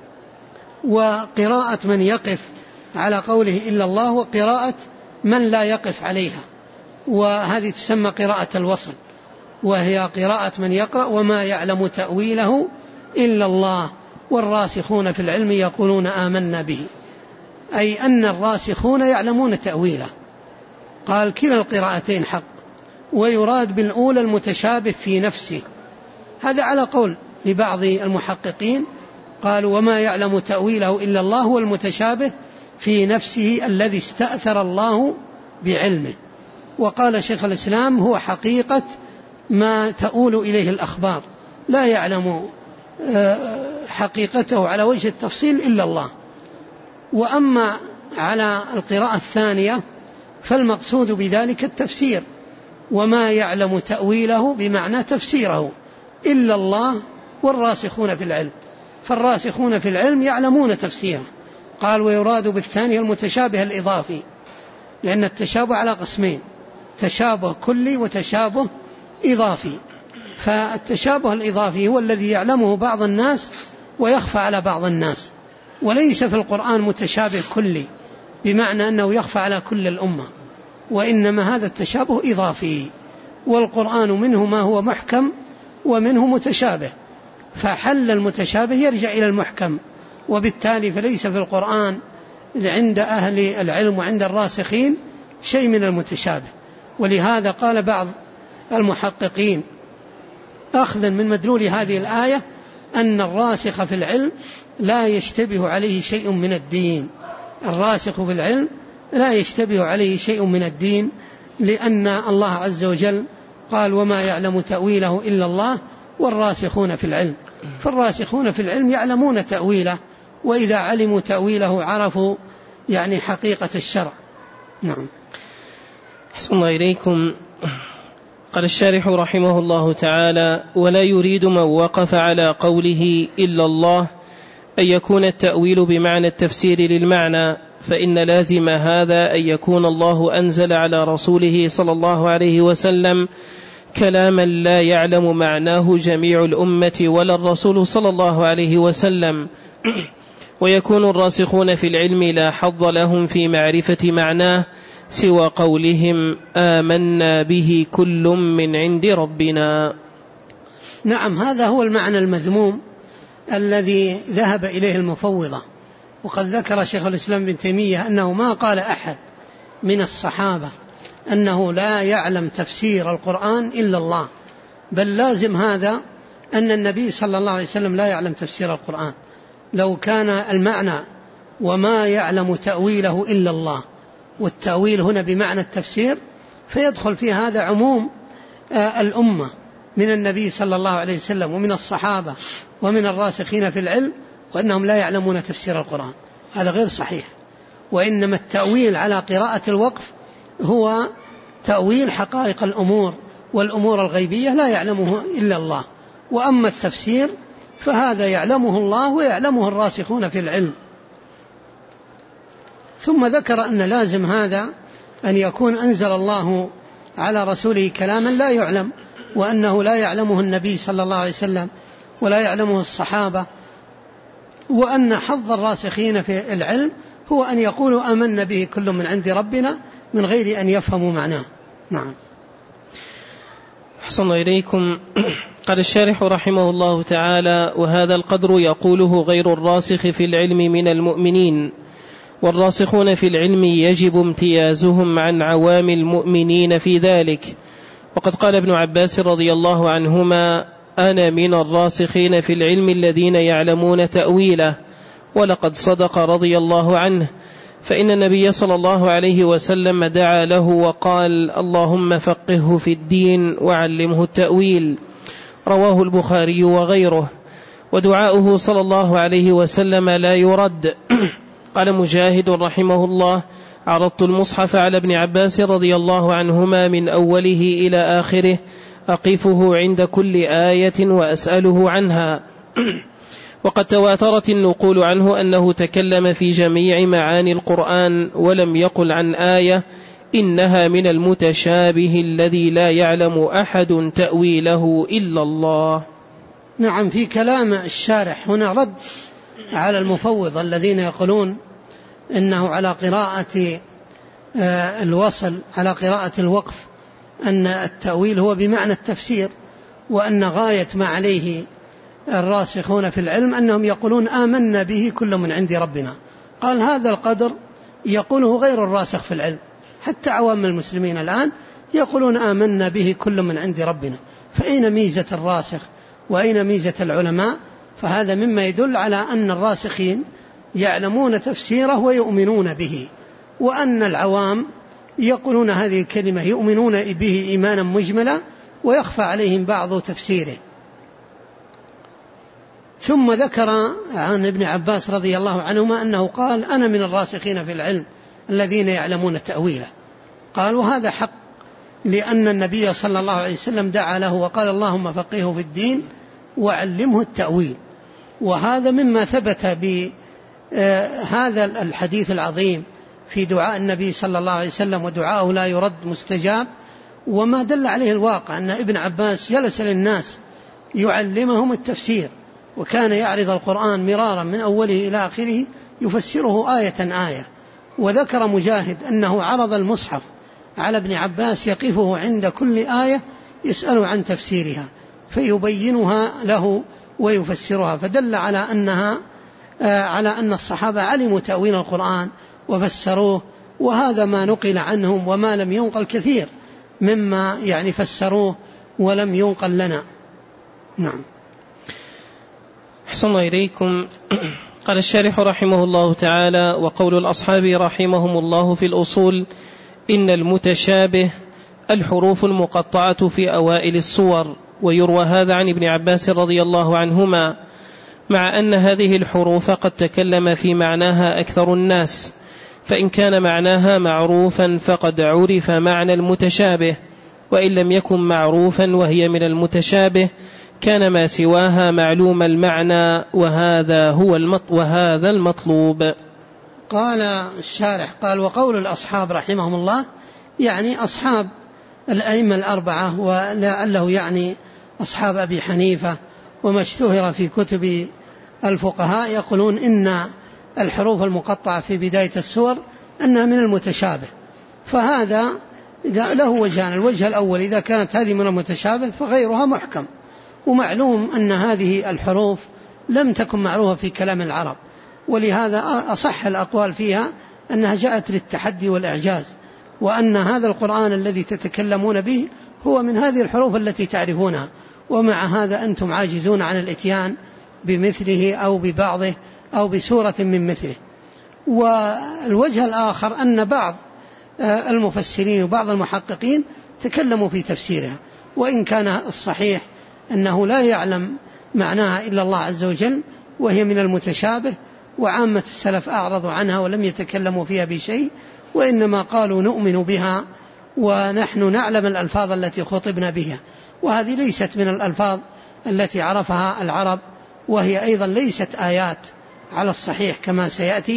وقراءة من يقف على قوله إلا الله وقراءة من لا يقف عليها، وهذه تسمى قراءة الوصل، وهي قراءة من يقرأ وما يعلم تأويله إلا الله والراسخون في العلم يقولون آمنا به، أي أن الراسخون يعلمون تأويله. قال كلا القراءتين حق، ويراد بالأولى المتشابه في نفسه، هذا على قول لبعض المحققين، قالوا وما يعلم تأويله إلا الله هو المتشابه في نفسه الذي استأثر الله بعلمه. وقال شيخ الإسلام هو حقيقة ما تؤول إليه الأخبار، لا يعلم حقيقته على وجه التفصيل إلا الله. وأما على القراءة الثانية فالمقصود بذلك التفسير، وما يعلم تأويله بمعنى تفسيره إلا الله والراسخون في العلم، فالراسخون في العلم يعلمون تفسيره. قال ويراد بالثاني المتشابه الإضافي، لأن التشابه على قسمين، تشابه كلي وتشابه إضافي. فالتشابه الإضافي هو الذي يعلمه بعض الناس ويخفى على بعض الناس، وليس في القرآن متشابه كلي بمعنى أنه يخفى على كل الأمة، وإنما هذا التشابه إضافي، والقرآن منه ما هو محكم ومنه متشابه، فحل المتشابه يرجع إلى المحكم، وبالتالي فليس في القرآن عند أهل العلم وعند الراسخين شيء من المتشابه. ولهذا قال بعض المحققين أخذا من مدلول هذه الآية أن الراسخ في العلم لا يشتبه عليه شيء من الدين، الراسخ في العلم لا يشتبه عليه شيء من الدين، لأن الله عز وجل قال وما يعلم تأويله إلا الله والراسخون في العلم، فالراسخون في العلم يعلمون تأويله، وإذا علموا تأويله عرفوا يعني حقيقة الشرع. نعم. أحسن الله إليكم. قال الشارح رحمه الله تعالى ولا يريد من وقف على قوله إلا الله أن يكون التأويل بمعنى التفسير للمعنى، فإن لازم هذا أن يكون الله أنزل على رسوله صلى الله عليه وسلم كلاما لا يعلم معناه جميع الأمة ولا الرسول صلى الله عليه وسلم، ويكون الراسخون في العلم لا حظ لهم في معرفة معناه سوى قولهم آمنا به كل من عند ربنا. نعم، هذا هو المعنى المذموم الذي ذهب إليه المفوضة. وقد ذكر شيخ الإسلام ابن تيمية أنه ما قال أحد من الصحابة أنه لا يعلم تفسير القرآن إلا الله، بل لازم هذا أن النبي صلى الله عليه وسلم لا يعلم تفسير القرآن. لو كان المعنى وما يعلم تأويله إلا الله، والتأويل هنا بمعنى التفسير، فيدخل في هذا عموم الأمة من النبي صلى الله عليه وسلم ومن الصحابة ومن الراسخين في العلم، وأنهم لا يعلمون تفسير القرآن. هذا غير صحيح. وإنما التأويل على قراءة الوقف هو تأويل حقائق الأمور، والأمور الغيبية لا يعلمه إلا الله، وأما التفسير فهذا يعلمه الله ويعلمه الراسخون في العلم. ثم ذكر أن لازم هذا أن يكون أنزل الله على رسوله كلاما لا يعلم، وأنه لا يعلمه النبي صلى الله عليه وسلم ولا يعلمه الصحابة، وأن حظ الراسخين في العلم هو أن يقولوا آمنا به كل من عند ربنا من غير أن يفهموا معناه. نعم. أحسن إليكم. قال الشارح رحمه الله تعالى: وهذا القدر يقوله غير الراسخ في العلم من المؤمنين، والراسخون في العلم يجب امتيازهم عن عوام المؤمنين في ذلك. وقد قال ابن عباس رضي الله عنهما: أنا من الراسخين في العلم الذين يعلمون تأويله. ولقد صدق رضي الله عنه، فإن النبي صلى الله عليه وسلم دعا له وقال: اللهم فقهه في الدين وعلمه التأويل. رواه البخاري وغيره. ودعاؤه صلى الله عليه وسلم لا يرد. قال مجاهد رحمه الله: عرضت المصحف على ابن عباس رضي الله عنهما من أوله إلى آخره أقفه عند كل آية وأسأله عنها. وقد تواترت النقول عنه أنه تكلم في جميع معاني القرآن، ولم يقل عن آية إنها من المتشابه الذي لا يعلم أحد تأويله إلا الله. نعم. في كلام الشارح هنا رد على المفوض الذين يقولون إنه على قراءة الوصل، على قراءة الوقف، أن التأويل هو بمعنى التفسير، وأن غاية ما عليه الراسخون في العلم أنهم يقولون آمنا به كل من عند ربنا. قال هذا القدر يقوله غير الراسخ في العلم، حتى عوام المسلمين الآن يقولون آمنا به كل من عند ربنا، فأين ميزة الراسخ وأين ميزة العلماء؟ فهذا مما يدل على أن الراسخين يعلمون تفسيره ويؤمنون به، وأن العوام يقولون هذه الكلمة يؤمنون به إيمانا مجملا ويخفى عليهم بعض تفسيره. ثم ذكر عن ابن عباس رضي الله عنهما أنه قال: أنا من الراسخين في العلم الذين يعلمون تأويله. قال وهذا حق، لأن النبي صلى الله عليه وسلم دعا له وقال: اللهم فقهه في الدين وعلمه التأويل. وهذا مما ثبت بهذا الحديث العظيم في دعاء النبي صلى الله عليه وسلم، ودعاءه لا يرد مستجاب. وما دل عليه الواقع أن ابن عباس جلس للناس يعلمهم التفسير، وكان يعرض القرآن مرارا من أوله إلى آخره يفسره آية آية. وذكر مجاهد أنه عرض المصحف على ابن عباس يقفه عند كل آية يسأل عن تفسيرها فيبينها له ويفسرها، فدل على على أن الصحابة علموا تأويل القرآن وفسروه. وهذا ما نقل عنهم، وما لم ينقل كثير مما فسروه ولم ينقل لنا. نعم. أحسن إليكم. قال الشارح رحمه الله تعالى: وقول الأصحاب رحمهم الله في الأصول: إن المتشابه الحروف المقطعة في أوائل السور. ويروى هذا عن ابن عباس رضي الله عنهما، مع أن هذه الحروف قد تكلم في معناها أكثر الناس، فإن كان معناها معروفا فقد عرف معنى المتشابه، وإن لم يكن معروفا وهي من المتشابه كان ما سواها معلوم المعنى، وهذا المطلوب. قال الشارح: قال وقول الأصحاب رحمهم الله يعني أصحاب الأئمة الأربعة، ولعله أصحاب أبي حنيفة، وما اشتهر في كتب الفقهاء يقولون إن الحروف المقطعة في بداية السور أنها من المتشابه. فهذا له وجهان: الوجه الأول إذا كانت هذه من المتشابه فغيرها محكم، ومعلوم أن هذه الحروف لم تكن معروفة في كلام العرب، ولهذا أصح الأقوال فيها أنها جاءت للتحدي والإعجاز، وأن هذا القرآن الذي تتكلمون به هو من هذه الحروف التي تعرفونها، ومع هذا أنتم عاجزون عن الإتيان بمثله أو ببعضه أو بسورة من مثله. والوجه الآخر أن بعض المفسرين وبعض المحققين تكلموا في تفسيرها، وإن كان الصحيح أنه لا يعلم معناها إلا الله عز وجل، وهي من المتشابه، وعامة السلف أعرضوا عنها ولم يتكلموا فيها بشيء، وإنما قالوا نؤمن بها ونحن نعلم الألفاظ التي خطبنا بها، وهذه ليست من الألفاظ التي عرفها العرب، وهي أيضا ليست آيات على الصحيح كما سيأتي،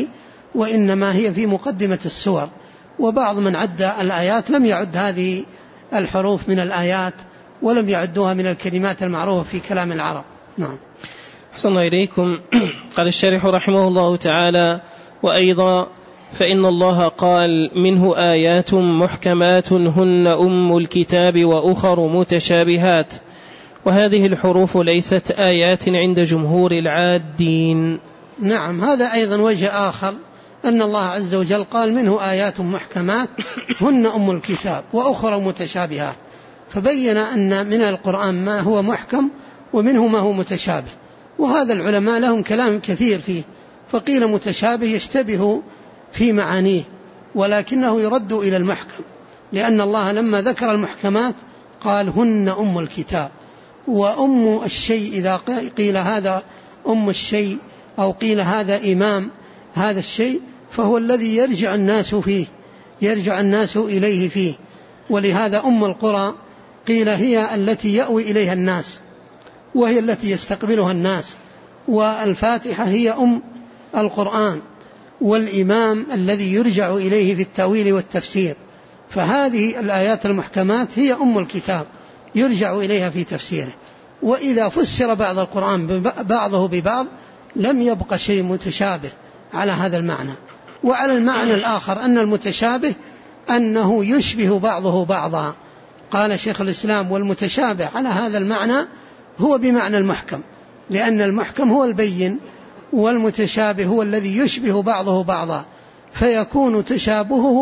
وإنما هي في مقدمة السور. وبعض من عد الآيات لم يعد هذه الحروف من الآيات ولم يعدوها من الكلمات المعروفة في كلام العرب. نعم. أحسن الله إليكم. قال الشارح رحمه الله تعالى: وأيضا فإن الله قال: منه آيات محكمات هن أم الكتاب وأخر متشابهات. وهذه الحروف ليست آيات عند جمهور العادين. نعم، هذا أيضا وجه آخر، أن الله عز وجل قال: منه آيات محكمات هن أم الكتاب وأخر متشابهات، فبين أن من القرآن ما هو محكم ومنه ما هو متشابه. وهذا العلماء لهم كلام كثير فيه، فقيل متشابه يشتبه في معانيه ولكنه يرد إلى المحكم، لأن الله لما ذكر المحكمات قال: هن أم الكتاب. وأم الشيء إذا قيل هذا أم الشيء أو قيل هذا إمام هذا الشيء فهو الذي يرجع الناس إليه فيه. ولهذا أم القرى قيل هي التي يأوي إليها الناس وهي التي يستقبلها الناس. والفاتحة هي أم القرآن والإمام الذي يرجع إليه في التأويل والتفسير. فهذه الآيات المحكمات هي أم الكتاب يرجع إليها في تفسيره. وإذا فسر بعض القرآن بعضه ببعض لم يبق شيء متشابه على هذا المعنى. وعلى المعنى الآخر أن المتشابه أنه يشبه بعضه بعضا. قال شيخ الإسلام: والمتشابه على هذا المعنى هو بمعنى المحكم، لأن المحكم هو البين والمتشابه هو الذي يشبه بعضه بعضا، فيكون تشابهه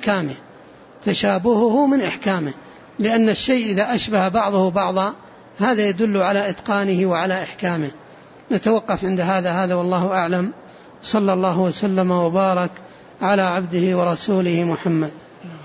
من إحكامه، لأن الشيء إذا أشبه بعضه بعضا هذا يدل على إتقانه وعلى إحكامه. نتوقف عند هذا والله أعلم. صلى الله وسلم وبارك على عبده ورسوله محمد.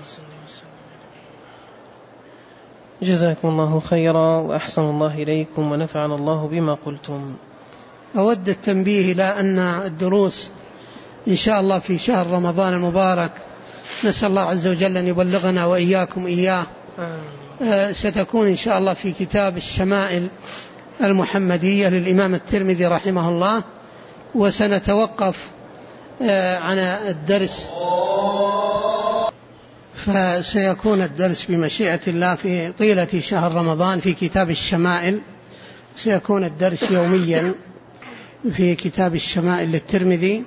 جزاكم الله خيرا وأحسن الله إليكم ونفعنا الله بما قلتم. أود التنبيه إلى أن الدروس إن شاء الله في شهر رمضان المبارك، نسأل الله عز وجل أن يبلغنا وإياكم إياه، ستكون إن شاء الله في كتاب الشمائل المحمدية للإمام الترمذي رحمه الله. وسنتوقف عن الدرس، فسيكون الدرس بمشيئة الله في طيلة شهر رمضان في كتاب الشمائل. سيكون الدرس يوميا في كتاب الشمائل للترمذي،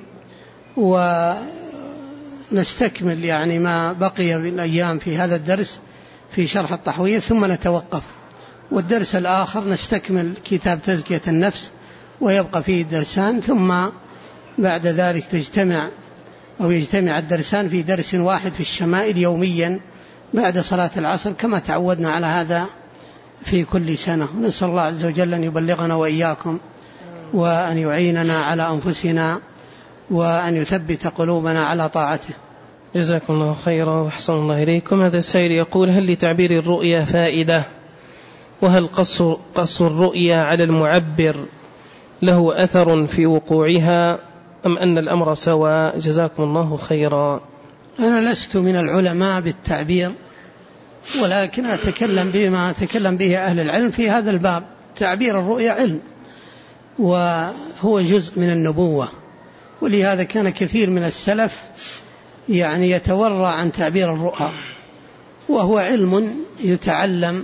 ونستكمل يعني ما بقي من الأيام في هذا الدرس في شرح الطحوية ثم نتوقف. والدرس الآخر نستكمل كتاب تزكية النفس ويبقى فيه درسان، ثم بعد ذلك يجتمع الدرسان في درس واحد في الشمائل يوميا بعد صلاة العصر كما تعودنا على هذا في كل سنة. نسأل الله عز وجل أن يبلغنا وإياكم وأن يعيننا على أنفسنا وأن يثبت قلوبنا على طاعته. جزاكم الله خيرا وأحسن الله إليكم. هذا السائل يقول: هل لتعبير الرؤيا فائدة؟ وهل قص الرؤيا على المعبر له أثر في وقوعها أم أن الأمر سواء؟ جزاكم الله خيرا. أنا لست من العلماء بالتعبير، ولكن أتكلم بما تكلم به أهل العلم في هذا الباب. تعبير الرؤيا علم وهو جزء من النبوة، ولهذا كان كثير من السلف يعني يتورع عن تعبير الرؤى، وهو علم يتعلم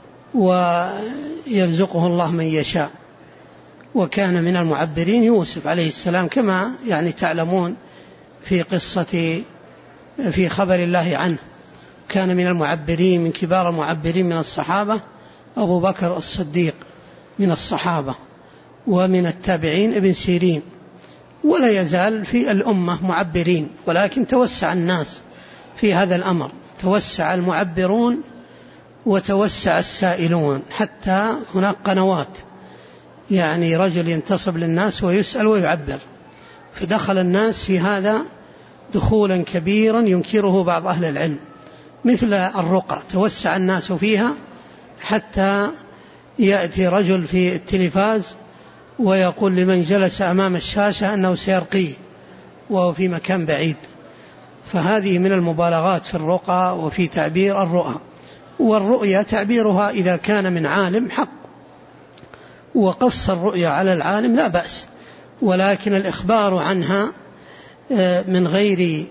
ويرزقه الله من يشاء. وكان من المعبرين يوسف عليه السلام كما يعني تعلمون في خبر الله عنه. كان من المعبرين، من كبار المعبرين من الصحابة أبو بكر الصديق من الصحابة، ومن التابعين ابن سيرين، ولا يزال في الأمة معبرين، ولكن توسع الناس في هذا الأمر، توسع المعبرون وتوسع السائلون، حتى هناك قنوات يعني رجل ينتصب للناس ويسأل ويعبر، فدخل الناس في هذا دخولا كبيرا ينكره بعض أهل العلم. مثل الرقى توسع الناس فيها، حتى يأتي رجل في التلفاز ويقول لمن جلس أمام الشاشة أنه سيرقيه وهو في مكان بعيد. فهذه من المبالغات في الرقى وفي تعبير الرؤى. والرؤيا تعبيرها إذا كان من عالم حق، وقص الرؤيا على العالم لا بأس، ولكن الإخبار عنها من غير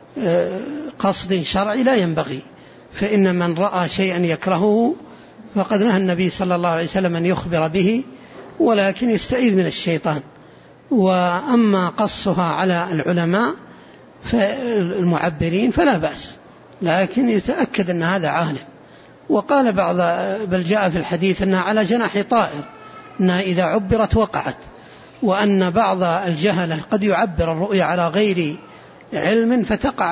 قصد شرعي لا ينبغي، فإن من رأى شيئا يكرهه فقد نهى النبي صلى الله عليه وسلم أن يخبر به، ولكن يستعيذ من الشيطان. وأما قصها على العلماء المعبرين فلا بأس، لكن يتأكد أن هذا عالم. وقال بعض، بل جاء في الحديث أنها على جناح طائر، أنها إذا عبرت وقعت، وأن بعض الجهلة قد يعبر الرؤيا على غير علم فتقع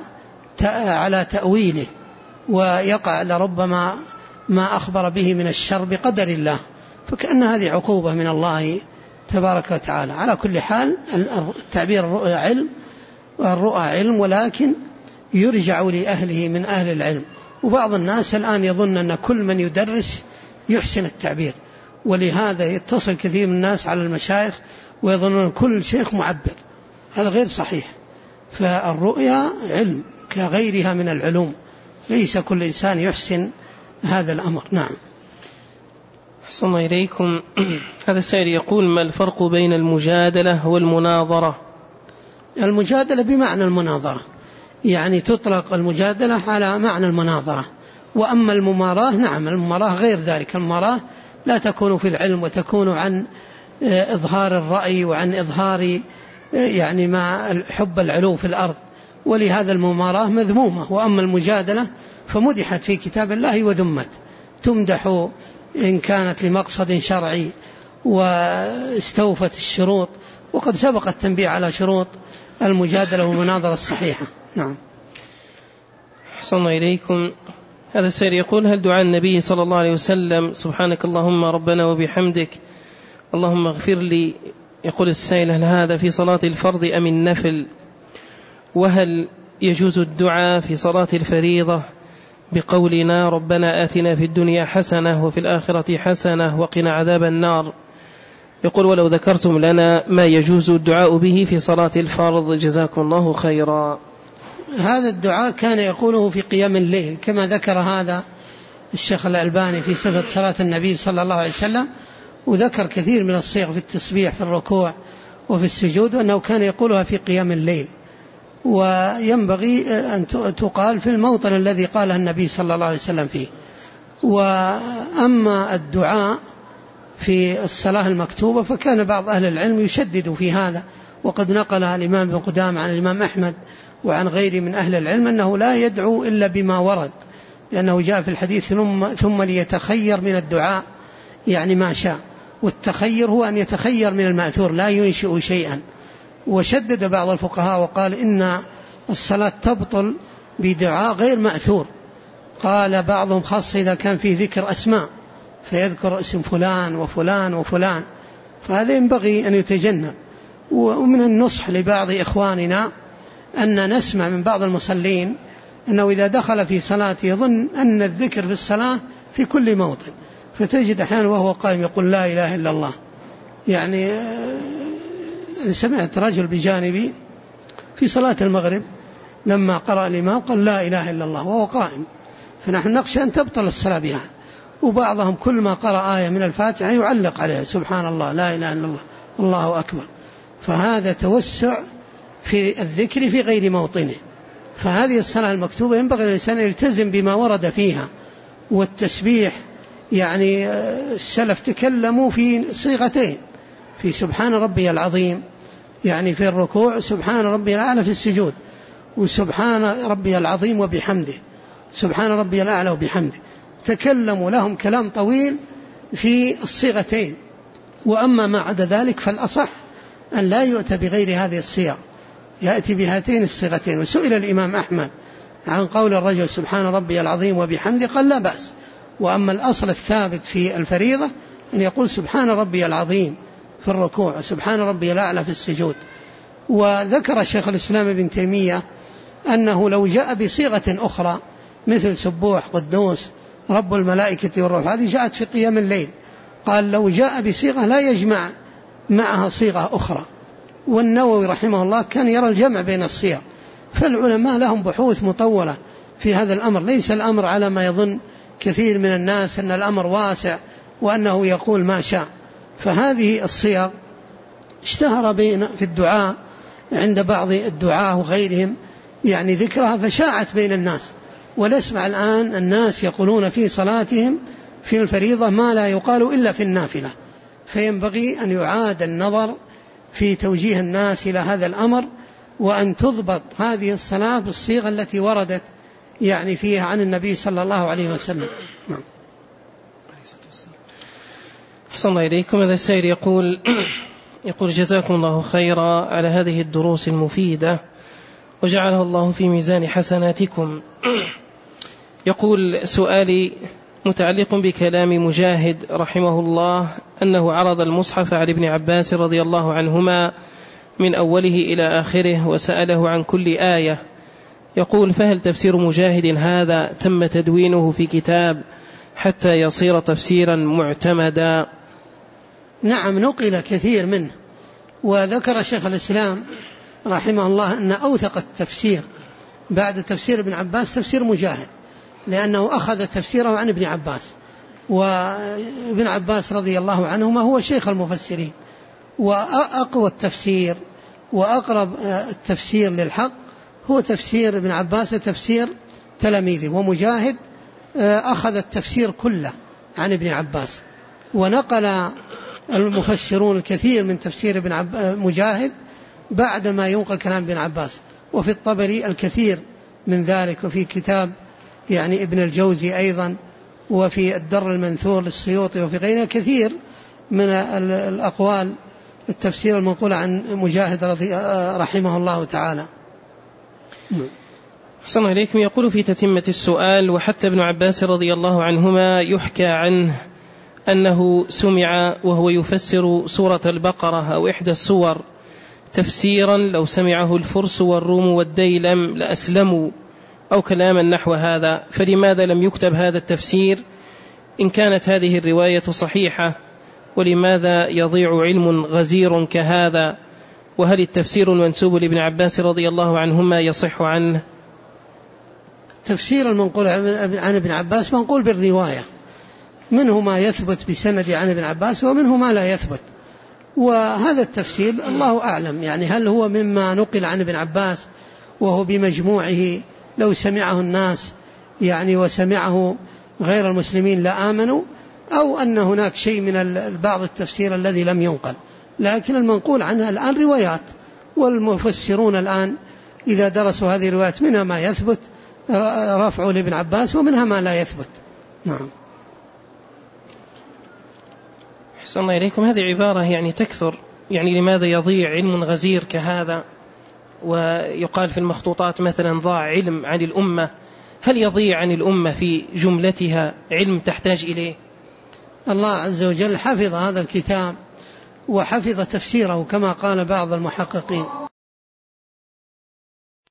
على تأويله، ويقع لربما ما أخبر به من الشر بقدر الله، فكأن هذه عقوبة من الله تبارك وتعالى. على كل حال التعبير الرؤيا علم، والرؤى علم، ولكن يرجع لأهله من أهل العلم. وبعض الناس الآن يظن أن كل من يدرس يحسن التعبير، ولهذا يتصل كثير من الناس على المشايخ ويظنون كل شيخ معبر، هذا غير صحيح. فالرؤيا علم كغيرها من العلوم، ليس كل إنسان يحسن هذا الأمر. نعم. أحسن إليكم. هذا السائل يقول: ما الفرق بين المجادلة والمناظرة؟ المجادلة بمعنى المناظرة، يعني تطلق المجادلة على معنى المناظرة. وأما المماراة، نعم، المماراة غير ذلك. المماراة لا تكون في العلم، وتكون عن إظهار الرأي وعن إظهار يعني ما حب العلو في الأرض، ولهذا المماراة مذمومة. وأما المجادلة فمدحت في كتاب الله وذمت، تمدح إن كانت لمقصد شرعي واستوفت الشروط، وقد سبق التنبيه على شروط المجادلة والمناظرة الصحيحة. نعم. أحسن إليكم. هذا السائل يقول: هل دعاء النبي صلى الله عليه وسلم سبحانك اللهم ربنا وبحمدك اللهم اغفر لي، يقول السائل، هل هذا في صلاة الفرض أم النفل؟ وهل يجوز الدعاء في صلاة الفريضة بقولنا ربنا آتنا في الدنيا حسنة وفي الآخرة حسنة وقنا عذاب النار؟ يقول: ولو ذكرتم لنا ما يجوز الدعاء به في صلاة الفرض جزاكم الله خيرا. هذا الدعاء كان يقوله في قيام الليل، كما ذكر هذا الشيخ الألباني في صفة صلاة النبي صلى الله عليه وسلم، وذكر كثير من الصيغ في التسبيح في الركوع وفي السجود، وأنه كان يقولها في قيام الليل. وينبغي أن تقال في الموطن الذي قالها النبي صلى الله عليه وسلم فيه. وأما الدعاء في الصلاة المكتوبة فكان بعض أهل العلم يشدد في هذا، وقد نقل الإمام ابن قدامة عن الإمام أحمد وعن غيره من أهل العلم أنه لا يدعو إلا بما ورد، لأنه جاء في الحديث ثم ليتخير من الدعاء، يعني ما شاء. والتخير هو أن يتخير من المأثور، لا ينشئ شيئا. وشدد بعض الفقهاء وقال إن الصلاة تبطل بدعاء غير مأثور. قال بعضهم خاص إذا كان فيه ذكر أسماء، فيذكر اسم فلان وفلان وفلان، فهذا ينبغي أن يتجنب. ومن النصح لبعض إخواننا أن نسمع من بعض المصلين أنه إذا دخل في صلاة يظن أن الذكر في الصلاة في كل موطن، فتجد أحيانا وهو قائم يقول لا إله إلا الله. يعني سمعت رجل بجانبي في صلاة المغرب لما قرأ الإمام قال لا إله إلا الله وهو قائم، فنحن نخشى أن تبطل الصلاة بها. وبعضهم كل ما قرأ آية من الفاتحة يعلق عليها سبحان الله لا إله إلا الله الله أكبر، فهذا توسع في الذكر في غير موطنه. فهذه الصلاة المكتوبة ينبغي الإنسان يلتزم بما ورد فيها. والتسبيح يعني السلف تكلموا في صيغتين، في سبحان ربي العظيم يعني في الركوع، سبحان ربي الأعلى في السجود، وسبحان ربي العظيم وبحمده، سبحان ربي الأعلى وبحمده. تكلموا لهم كلام طويل في الصيغتين. وأما ما عدا ذلك فالأصح أن لا يؤتى بغير هذه الصيغ، يأتي بهاتين الصيغتين. وسئل الإمام أحمد عن قول الرجل سبحان ربي العظيم وبحمده قال لا بأس. وأما الأصل الثابت في الفريضة أن يقول سبحان ربي العظيم في الركوع وسبحان ربي الأعلى في السجود. وذكر الشيخ الإسلام ابن تيمية أنه لو جاء بصيغة أخرى مثل سبوح قدوس رب الملائكة والروح، هذه جاءت في قيام الليل، قال لو جاء بصيغة لا يجمع معها صيغة أخرى. والنووي رحمه الله كان يرى الجمع بين الصيغ. فالعلماء لهم بحوث مطولة في هذا الأمر، ليس الأمر على ما يظن كثير من الناس أن الأمر واسع وأنه يقول ما شاء. فهذه الصيغ اشتهر في الدعاء عند بعض الدعاة وغيرهم يعني ذكرها فشاعت بين الناس. ونسمع الآن الناس يقولون في صلاتهم في الفريضة ما لا يقال إلا في النافلة. فينبغي أن يعاد النظر في توجيه الناس إلى هذا الأمر، وأن تضبط هذه الصلاة بالصيغة التي وردت يعني فيها عن النبي صلى الله عليه وسلم. أحسن الله إليكم. هذا السائل يقول جزاكم الله خيرا على هذه الدروس المفيدة وجعلها الله في ميزان حسناتكم. يقول سؤالي متعلق بكلام مجاهد رحمه الله أنه عرض المصحف على ابن عباس رضي الله عنهما من أوله إلى آخره وسأله عن كل آية. يقول فهل تفسير مجاهد هذا تم تدوينه في كتاب حتى يصير تفسيرا معتمدا؟ نعم، نقل كثير منه. وذكر شيخ الإسلام رحمه الله أن أوثق التفسير بعد تفسير ابن عباس تفسير مجاهد، لأنه أخذ تفسيره عن ابن عباس، وابن عباس رضي الله عنهما هو شيخ المفسرين، وأقوى التفسير وأقرب التفسير للحق هو تفسير ابن عباس وتفسير تلاميذه. ومجاهد أخذ التفسير كله عن ابن عباس، ونقل المفسرون الكثير من تفسير مجاهد بعدما ينقل كلام ابن عباس. وفي الطبري الكثير من ذلك، وفي كتاب يعني ابن الجوزي أيضا، وفي الدر المنثور للسيوطي، وفي غيره كثير من الأقوال التفسير المنقولة عن مجاهد رحمه الله تعالى. أحسن إليكم. يقول في تتمة السؤال وحتى ابن عباس رضي الله عنهما يحكى عنه أنه سمع وهو يفسر سورة البقرة أو إحدى السور تفسيرا لو سمعه الفرس والروم والديلم لأسلموا أو كلاما نحو هذا، فلماذا لم يكتب هذا التفسير إن كانت هذه الرواية صحيحة؟ ولماذا يضيع علم غزير كهذا؟ وهل التفسير المنسوب لابن عباس رضي الله عنهما يصح عنه؟ تفسير المنقول عن ابن عباس منقول بالرواية، منه ما يثبت بسند عن ابن عباس ومنه ما لا يثبت. وهذا التفسير الله أعلم يعني هل هو مما نقل عن ابن عباس وهو بمجموعه لو سمعه الناس يعني وسمعه غير المسلمين لآمنوا، أو أن هناك شيء من بعض التفسير الذي لم ينقل. لكن المنقول عنها الآن روايات، والمفسرون الآن إذا درسوا هذه الروايات منها ما يثبت رفعه لابن عباس ومنها ما لا يثبت. نعم. أحسن الله إليكم. هذه عبارة يعني تكثر، يعني لماذا يضيع علم غزير كهذا؟ ويقال في المخطوطات مثلا ضاع علم عن الأمة. هل يضيع عن الأمة في جملتها علم تحتاج إليه؟ الله عز وجل حفظ هذا الكتاب وحفظ تفسيره كما قال بعض المحققين.